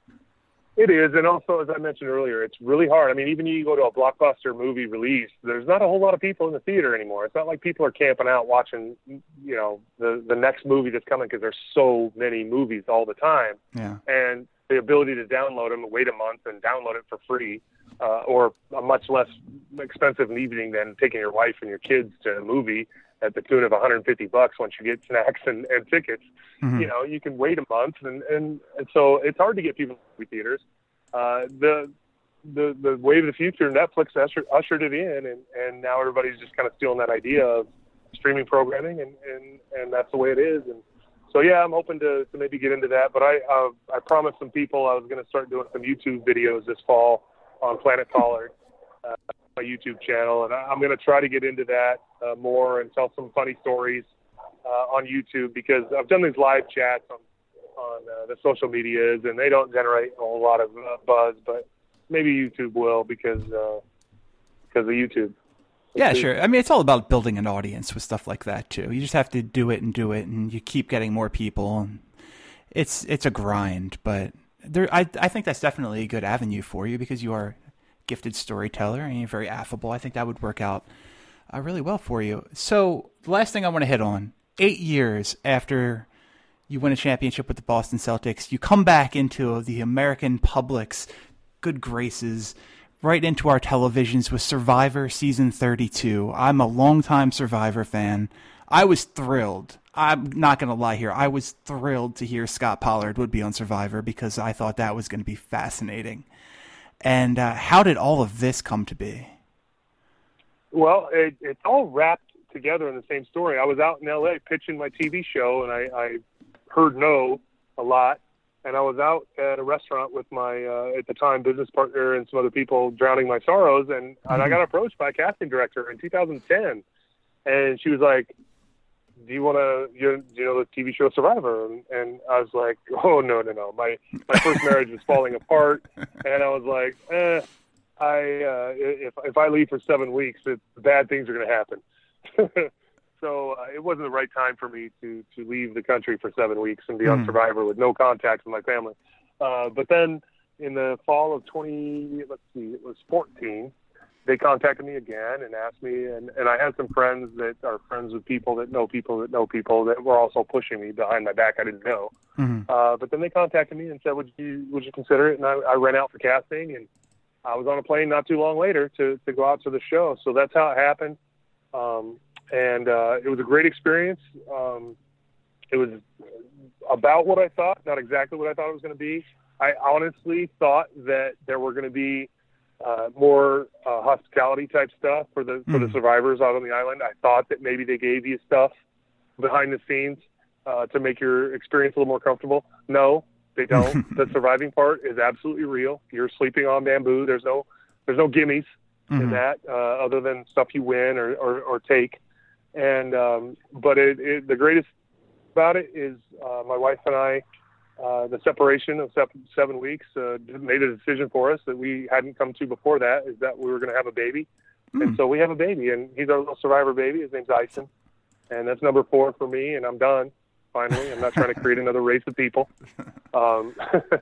S4: It is, and also, as I mentioned earlier, it's really hard. I mean, even you go to a blockbuster movie release, there's not a whole lot of people in the theater anymore. It's not like people are camping out watching, you know, the, the next movie that's coming, because there's so many movies all the time.
S2: Yeah.
S4: And the ability to download them, wait a month, and download it for free, uh, or a much less expensive evening than taking your wife and your kids to a movie at the tune of one hundred fifty bucks once you get snacks and, and tickets. Mm-hmm. You know, you can wait a month, and, and, and so it's hard to get people to movie theaters. Uh, the the the wave of the future, Netflix ushered, ushered it in, and, and now everybody's just kind of stealing that idea of streaming programming, and, and, and that's the way it is. And so, yeah, I'm hoping to, to maybe get into that. But I uh, I promised some people I was going to start doing some YouTube videos this fall on Planet Pollard, uh, my YouTube channel, and I'm going to try to get into that uh, more and tell some funny stories uh, on YouTube, because I've done these live chats on on uh, the social medias, and they don't generate a whole lot of uh, buzz, but maybe YouTube will, because uh, because of YouTube.
S2: Yeah, sure. I mean, it's all about building an audience with stuff like that too. You just have to do it and do it, and you keep getting more people. And it's it's a grind, but there, I I think that's definitely a good avenue for you, because you are a gifted storyteller and you're very affable. I think that would work out uh, really well for you. So the last thing I want to hit on: eight years after you win a championship with the Boston Celtics, you come back into the American public's good graces, right into our televisions with Survivor Season thirty-two. I'm a longtime Survivor fan. I was thrilled. I'm not going to lie here. I was thrilled to hear Scott Pollard would be on Survivor, because I thought that was going to be fascinating. And uh, how did all of this come to be?
S4: Well, it, it's all wrapped together in the same story. I was out in L A pitching my T V show, and I, I heard no a lot, and I was out at a restaurant with my uh, at the time business partner and some other people, drowning my sorrows, and, mm-hmm. and I got approached by a casting director in two thousand ten, and she was like, do you want to you, you know the T V show Survivor? And, and I was like, oh no no no my my first marriage was falling apart, and I was like, eh, I uh, if if I leave for seven weeks, it, bad things are going to happen. So uh, it wasn't the right time for me to, to leave the country for seven weeks and be on mm. Survivor with no contact with my family. Uh, but then in the fall of twenty, let's see, it was fourteen, they contacted me again and asked me, and, and I had some friends that are friends with people that know people that know people that were also pushing me behind my back. I didn't know. Mm-hmm. Uh, but then they contacted me and said, would you would you consider it? And I, I ran out for casting, and I was on a plane not too long later to, to go out to the show. So that's how it happened. Um, And uh, it was a great experience. Um, it was about what I thought, not exactly what I thought it was going to be. I honestly thought that there were going to be uh, more uh, hospitality type stuff for the for mm. the survivors out on the island. I thought that maybe they gave you stuff behind the scenes uh, to make your experience a little more comfortable. No, they don't. The surviving part is absolutely real. You're sleeping on bamboo. There's no there's no gimmies mm-hmm. in that uh, other than stuff you win or, or, or take. And, um, but it, it, the greatest about it is, uh, my wife and I, uh, the separation of seven, seven weeks, uh, made a decision for us that we hadn't come to before that, is that we were going to have a baby. Mm. And so we have a baby, and he's our little survivor baby. His name's Ison. and that's number four for me, and I'm done. Finally, I'm not trying to create another race of people. Um,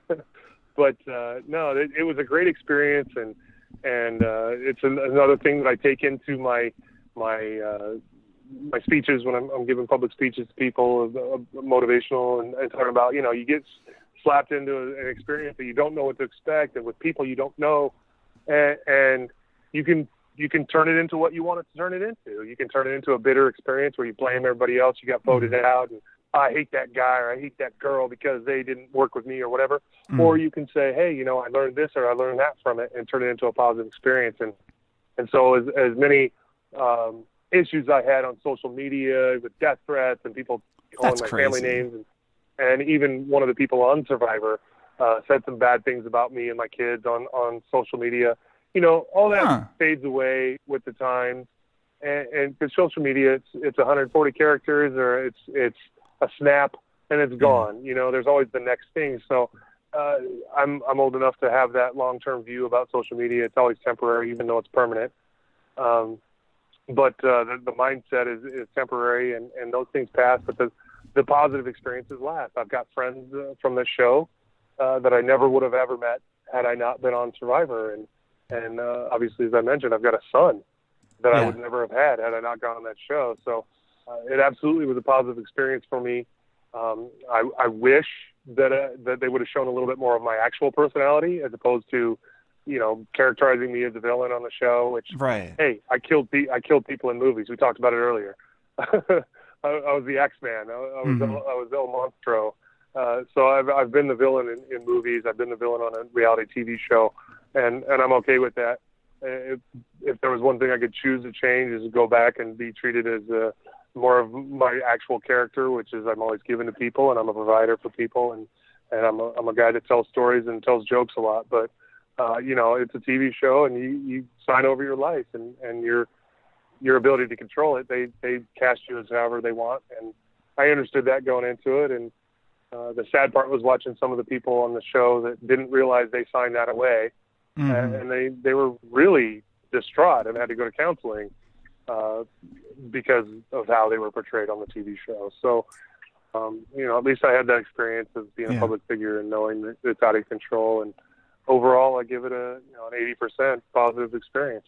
S4: but uh, no, it, it was a great experience, and and uh, it's an, another thing that I take into my my uh, my speeches when I'm, I'm giving public speeches to people, uh, motivational, and, and talking about, you know, you get slapped into an experience that you don't know what to expect, and with people you don't know, and, and you can you can turn it into what you want it to turn it into. You can turn it into a bitter experience where you blame everybody else. You got voted out, and I hate that guy or I hate that girl because they didn't work with me or whatever. Mm. Or you can say, hey, you know, I learned this or I learned that from it, and turn it into a positive experience. And and so as as many um, issues I had on social media with death threats and people calling
S2: That's
S4: my
S2: crazy.
S4: family names, and, and even one of the people on Survivor uh, said some bad things about me and my kids on, on social media. You know, all that
S2: huh.
S4: fades away with the times. And, and with social media, it's it's one hundred forty characters, or it's it's a snap and it's gone. You know, there's always the next thing. So uh, I'm I'm old enough to have that long-term view about social media. It's always temporary, even though it's permanent. Um, but uh, the, the mindset is, is temporary, and, and those things pass. But the the positive experiences last. I've got friends uh, from this show uh, that I never would have ever met had I not been on Survivor, and and uh, obviously, as I mentioned, I've got a son that
S2: yeah.
S4: I would never have had had I not gone on that show. So uh, it absolutely was a positive experience for me. Um, I, I wish that uh, that they would have shown a little bit more of my actual personality as opposed to, you know, characterizing me as a villain on the show. Which,
S2: right.
S4: hey, I killed pe- I killed people in movies. We talked about it earlier. I, I was the X-Man. I, I was
S2: mm-hmm.
S4: El, I was El Monstro. Uh, so I've I've been the villain in, in movies. I've been the villain on a reality T V show, and, and I'm okay with that. If, if there was one thing I could choose to change, is to go back and be treated as a, more of my actual character, which is I'm always giving to people, and I'm a provider for people, and, and I'm a, I'm a guy that tells stories and tells jokes a lot. But uh, you know, it's a T V show, and you, you sign over your life and, and your your ability to control it. They they cast you as however they want, and I understood that going into it. And uh, the sad part was watching some of the people on the show that didn't realize they signed that away. Mm-hmm. And they, they were really distraught and had to go to counseling uh, because of how they were portrayed on the T V show. So, um, you know, at least I had that experience of being yeah. a public figure and knowing that it's out of control. And overall, I give it a you know an eighty percent positive experience.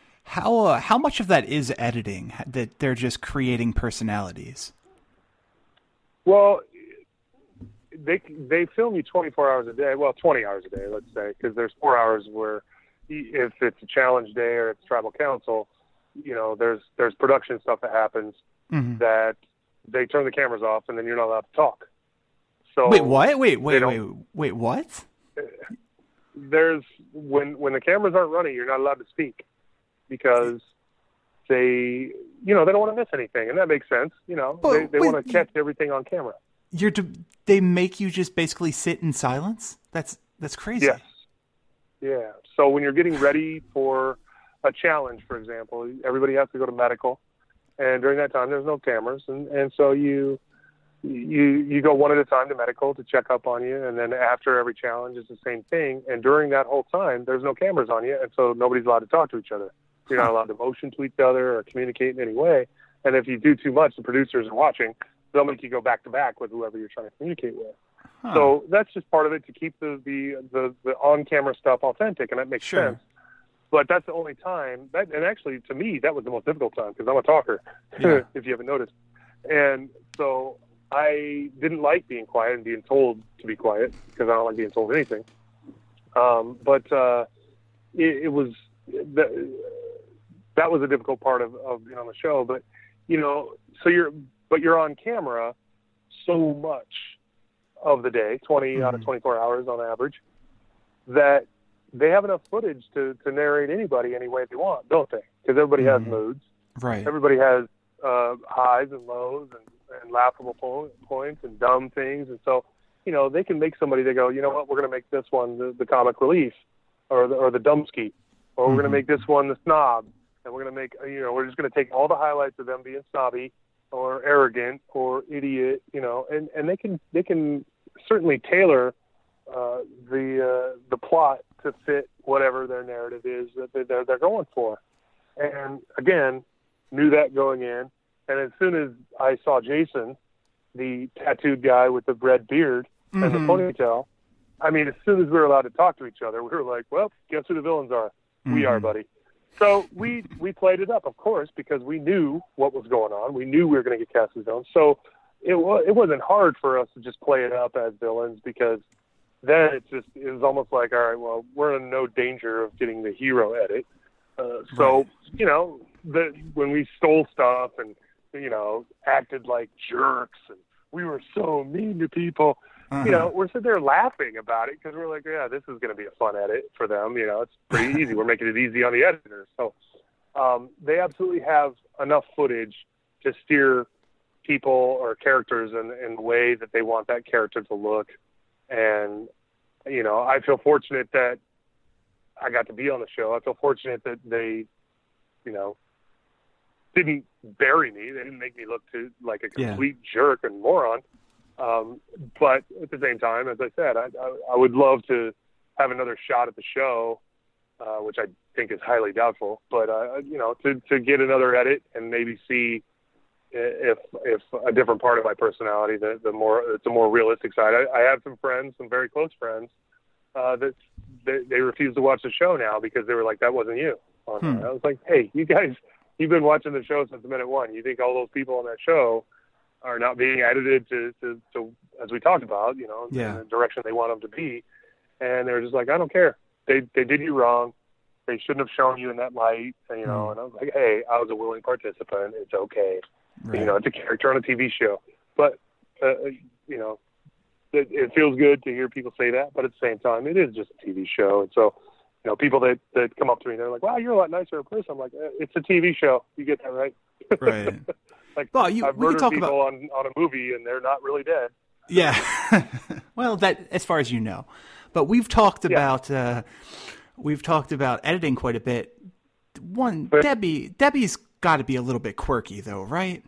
S2: How uh, how much of that is editing? That they're just creating personalities?
S4: Well, They they film you twenty-four hours a day. Well, twenty hours a day, let's say, because there's four hours where, if it's a challenge day or it's tribal council, you know, there's there's production stuff that happens mm-hmm. that they turn the cameras off and then you're not allowed to talk. So
S2: wait, what? Wait, wait, wait, wait, what?
S4: There's when when the cameras aren't running, you're not allowed to speak because they you know they don't want to miss anything, and that makes sense. You know, but, they they want to catch everything on camera.
S2: You're to, they make you just basically sit in silence? That's that's crazy.
S4: Yes. Yeah. So when you're getting ready for a challenge, for example, everybody has to go to medical, and during that time there's no cameras, and, and so you you you go one at a time to medical to check up on you, and then after every challenge it's the same thing. And during that whole time there's no cameras on you, and so nobody's allowed to talk to each other. You're not allowed to motion to each other or communicate in any way. And if you do too much, the producers are watching. They'll make you go back to back with whoever you're trying to communicate with. Huh. So that's just part of it to keep the, the, the, the on-camera stuff authentic, and that makes
S2: sure.
S4: sense. But that's the only time, that, and actually to me, that was the most difficult time because I'm a talker,
S2: yeah.
S4: if you haven't noticed. And so I didn't like being quiet and being told to be quiet because I don't like being told anything. Um, but uh, it, it was, that, that was a difficult part of, of being on the show. But, you know, so you're, But you're on camera so much of the day, twenty mm-hmm. out of twenty-four hours on average, that they have enough footage to, to narrate anybody any way they want, don't they? Because everybody mm-hmm. has moods.
S2: Right.
S4: Everybody has uh, highs and lows and, and laughable po- points and dumb things. And so, you know, they can make somebody, they go, you know what, we're going to make this one the, the comic relief or the, or the dumbski, or mm-hmm. we're going to make this one the snob. And we're going to make, you know, we're just going to take all the highlights of them being snobby or arrogant or idiot, you know, and, and they can they can certainly tailor uh, the uh, the plot to fit whatever their narrative is that they're they're going for. And again, knew that going in, And as soon as I saw Jason, the tattooed guy with the red beard mm-hmm. and the ponytail, I mean, as soon as we were allowed to talk to each other, we were like, well, guess who the villains are? Mm-hmm. We are, buddy. So we, we played it up, of course, because we knew what was going on. We knew we were going to get cast as villains. So it, was, it wasn't hard for us to just play it up as villains, because then it just it was almost like, all right, well, we're in no danger of getting the hero edit. Uh, so, right. you know, the, when we stole stuff and, you know, acted like jerks and we were so mean to people, uh-huh. you know, we're sitting there laughing about it because we're like, yeah, this is going to be a fun edit for them. You know, it's pretty easy. We're making it easy on the editors. So um, they absolutely have enough footage to steer people or characters in, in the way that they want that character to look. And, you know, I feel fortunate that I got to be on the show. I feel fortunate that they, you know, didn't bury me. They didn't make me look to like a complete yeah. jerk and moron. Um, but at the same time, as I said, I, I, I would love to have another shot at the show, uh, which I think is highly doubtful. But, uh, you know, to, to get another edit and maybe see if if a different part of my personality, the, the more it's a more realistic side. I, I have some friends, some very close friends, uh, that they, they refuse to watch the show now because they were like, that wasn't you. Hmm. I was like, hey, you guys, you've been watching the show since minute one. You think all those people on that show are not being edited to, to, to as we talked about, you know, yeah. in the direction they want them to be. And they were just like, I don't care. They they did you wrong. They shouldn't have shown you in that light. And, you know, hmm. and I was like, hey, I was a willing participant. It's okay. Right. You know, it's a character on a T V show. But, uh, you know, it, it feels good to hear people say that. But at the same time, it is just a T V show. And so, you know, people that, that come up to me, they're like, wow, you're a lot nicer in person. I'm like, it's a T V show. You get that right.
S2: Right.
S4: Like,
S2: well, you,
S4: I've
S2: we
S4: murdered
S2: can talk
S4: people
S2: about...
S4: on, on a movie, and they're not really dead.
S2: Yeah. Well, that as far as you know. But we've talked
S4: yeah.
S2: about uh, we've talked about editing quite a bit. One, but, Debbie, Debbie's got to be a little bit quirky, though, right?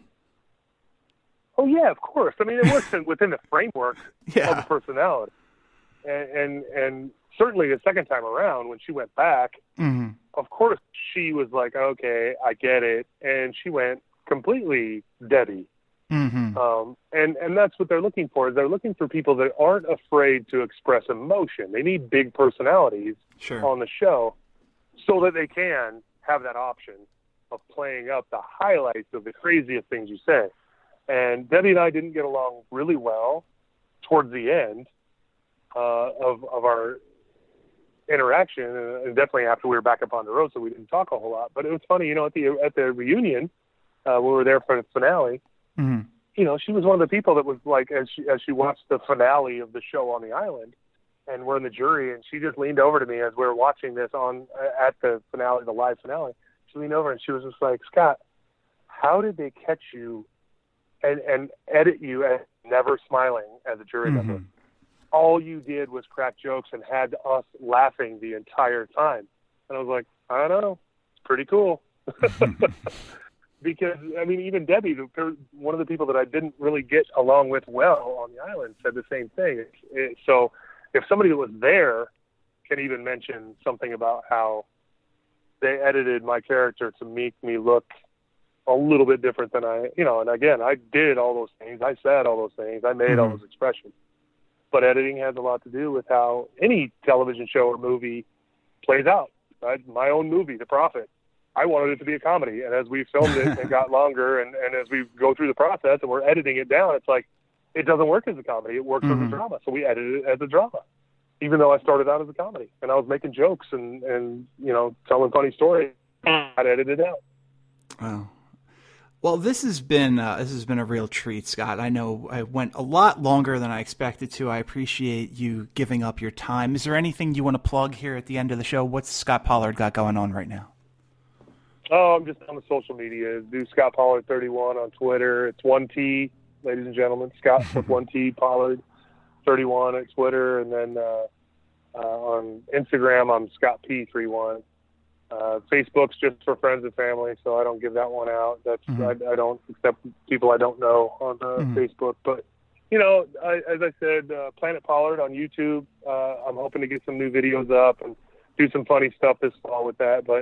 S4: Oh, yeah, of course. I mean, it works in, within the framework
S2: yeah.
S4: of the personality. And, and and certainly the second time around, when she went back,
S2: mm-hmm.
S4: of course she was like, okay, I get it. And she went completely Debbie.
S2: Mm-hmm.
S4: Um, and, and that's what they're looking for. Is they're looking for people that aren't afraid to express emotion. They need big personalities
S2: sure.
S4: on the show so that they can have that option of playing up the highlights of the craziest things you say. And Debbie and I didn't get along really well towards the end uh, of, of our interaction, and definitely after we were back up on the road, so we didn't talk a whole lot. But it was funny, you know, at the at the reunion, uh, when we were there for the finale,
S2: mm-hmm.
S4: you know, she was one of the people that was like, as she as she watched the finale of the show on the island, and we're in the jury, and she just leaned over to me as we were watching this on at the finale, the live finale. She leaned over and she was just like, Scott, how did they catch you and, and edit you as never smiling as a jury
S2: mm-hmm.
S4: member? All you did was crack jokes and had us laughing the entire time. And I was like, I don't know. It's pretty cool. Because, I mean, even Debbie, one of the people that I didn't really get along with well on the island, said the same thing. It, it, so if somebody that was there can even mention something about how they edited my character to make me look a little bit different than I, you know, and again, I did all those things. I said all those things. I made mm-hmm. all those expressions. But editing has a lot to do with how any television show or movie plays out. Right? My own movie, The Prophet, I wanted it to be a comedy. And as we filmed it and got longer, and, and as we go through the process and we're editing it down, it's like, it doesn't work as a comedy. It works mm-hmm. as a drama. So we edited it as a drama, even though I started out as a comedy. And I was making jokes and, and you know, telling funny stories. I'd edit it out.
S2: Wow. Well, this has been uh, this has been a real treat, Scott. I know I went a lot longer than I expected to. I appreciate you giving up your time. Is there anything you want to plug here at the end of the show? What's Scott Pollard got going on right now?
S4: Oh, I'm just on the social media. Do Scott Pollard thirty-one on Twitter. It's one T, ladies and gentlemen. Scott with one T Pollard thirty-one at Twitter, and then uh, uh, on Instagram I'm Scott P thirty-one. Uh, Facebook's just for friends and family, so I don't give that one out. That's mm-hmm. I, I don't accept people I don't know on uh, mm-hmm. Facebook. But you know, I, as I said, uh, Planet Pollard on YouTube. Uh, I'm hoping to get some new videos up and do some funny stuff this fall with that. But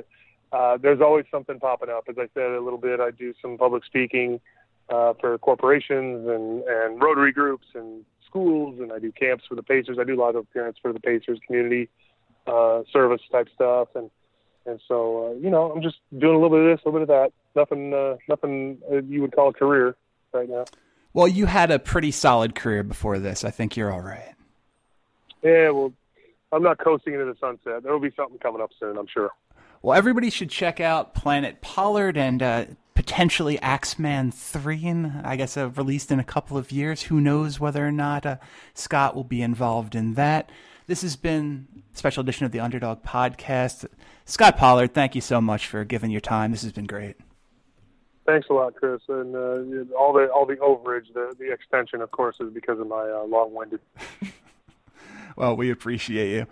S4: uh, there's always something popping up. As I said a little bit, I do some public speaking uh, for corporations and, and Rotary groups and schools, and I do camps for the Pacers. I do a lot of appearances for the Pacers community uh, service type stuff, and and so uh, you know, I'm just doing a little bit of this, a little bit of that. Nothing, uh, nothing uh, you would call a career right now.
S2: Well, you had a pretty solid career before this. I think you're all right.
S4: Yeah, well, I'm not coasting into the sunset. There will be something coming up soon, I'm sure.
S2: Well, everybody should check out Planet Pollard and uh, potentially Axeman three, I guess uh, released in a couple of years. Who knows whether or not uh, Scott will be involved in that. This has been a special edition of the Underdog Podcast. Scott Pollard, thank you so much for giving your time. This has been great.
S4: Thanks a lot, Chris. And uh, all the all the overage, the, the extension, of course, is because of my uh, long-winded.
S2: Well, we appreciate you.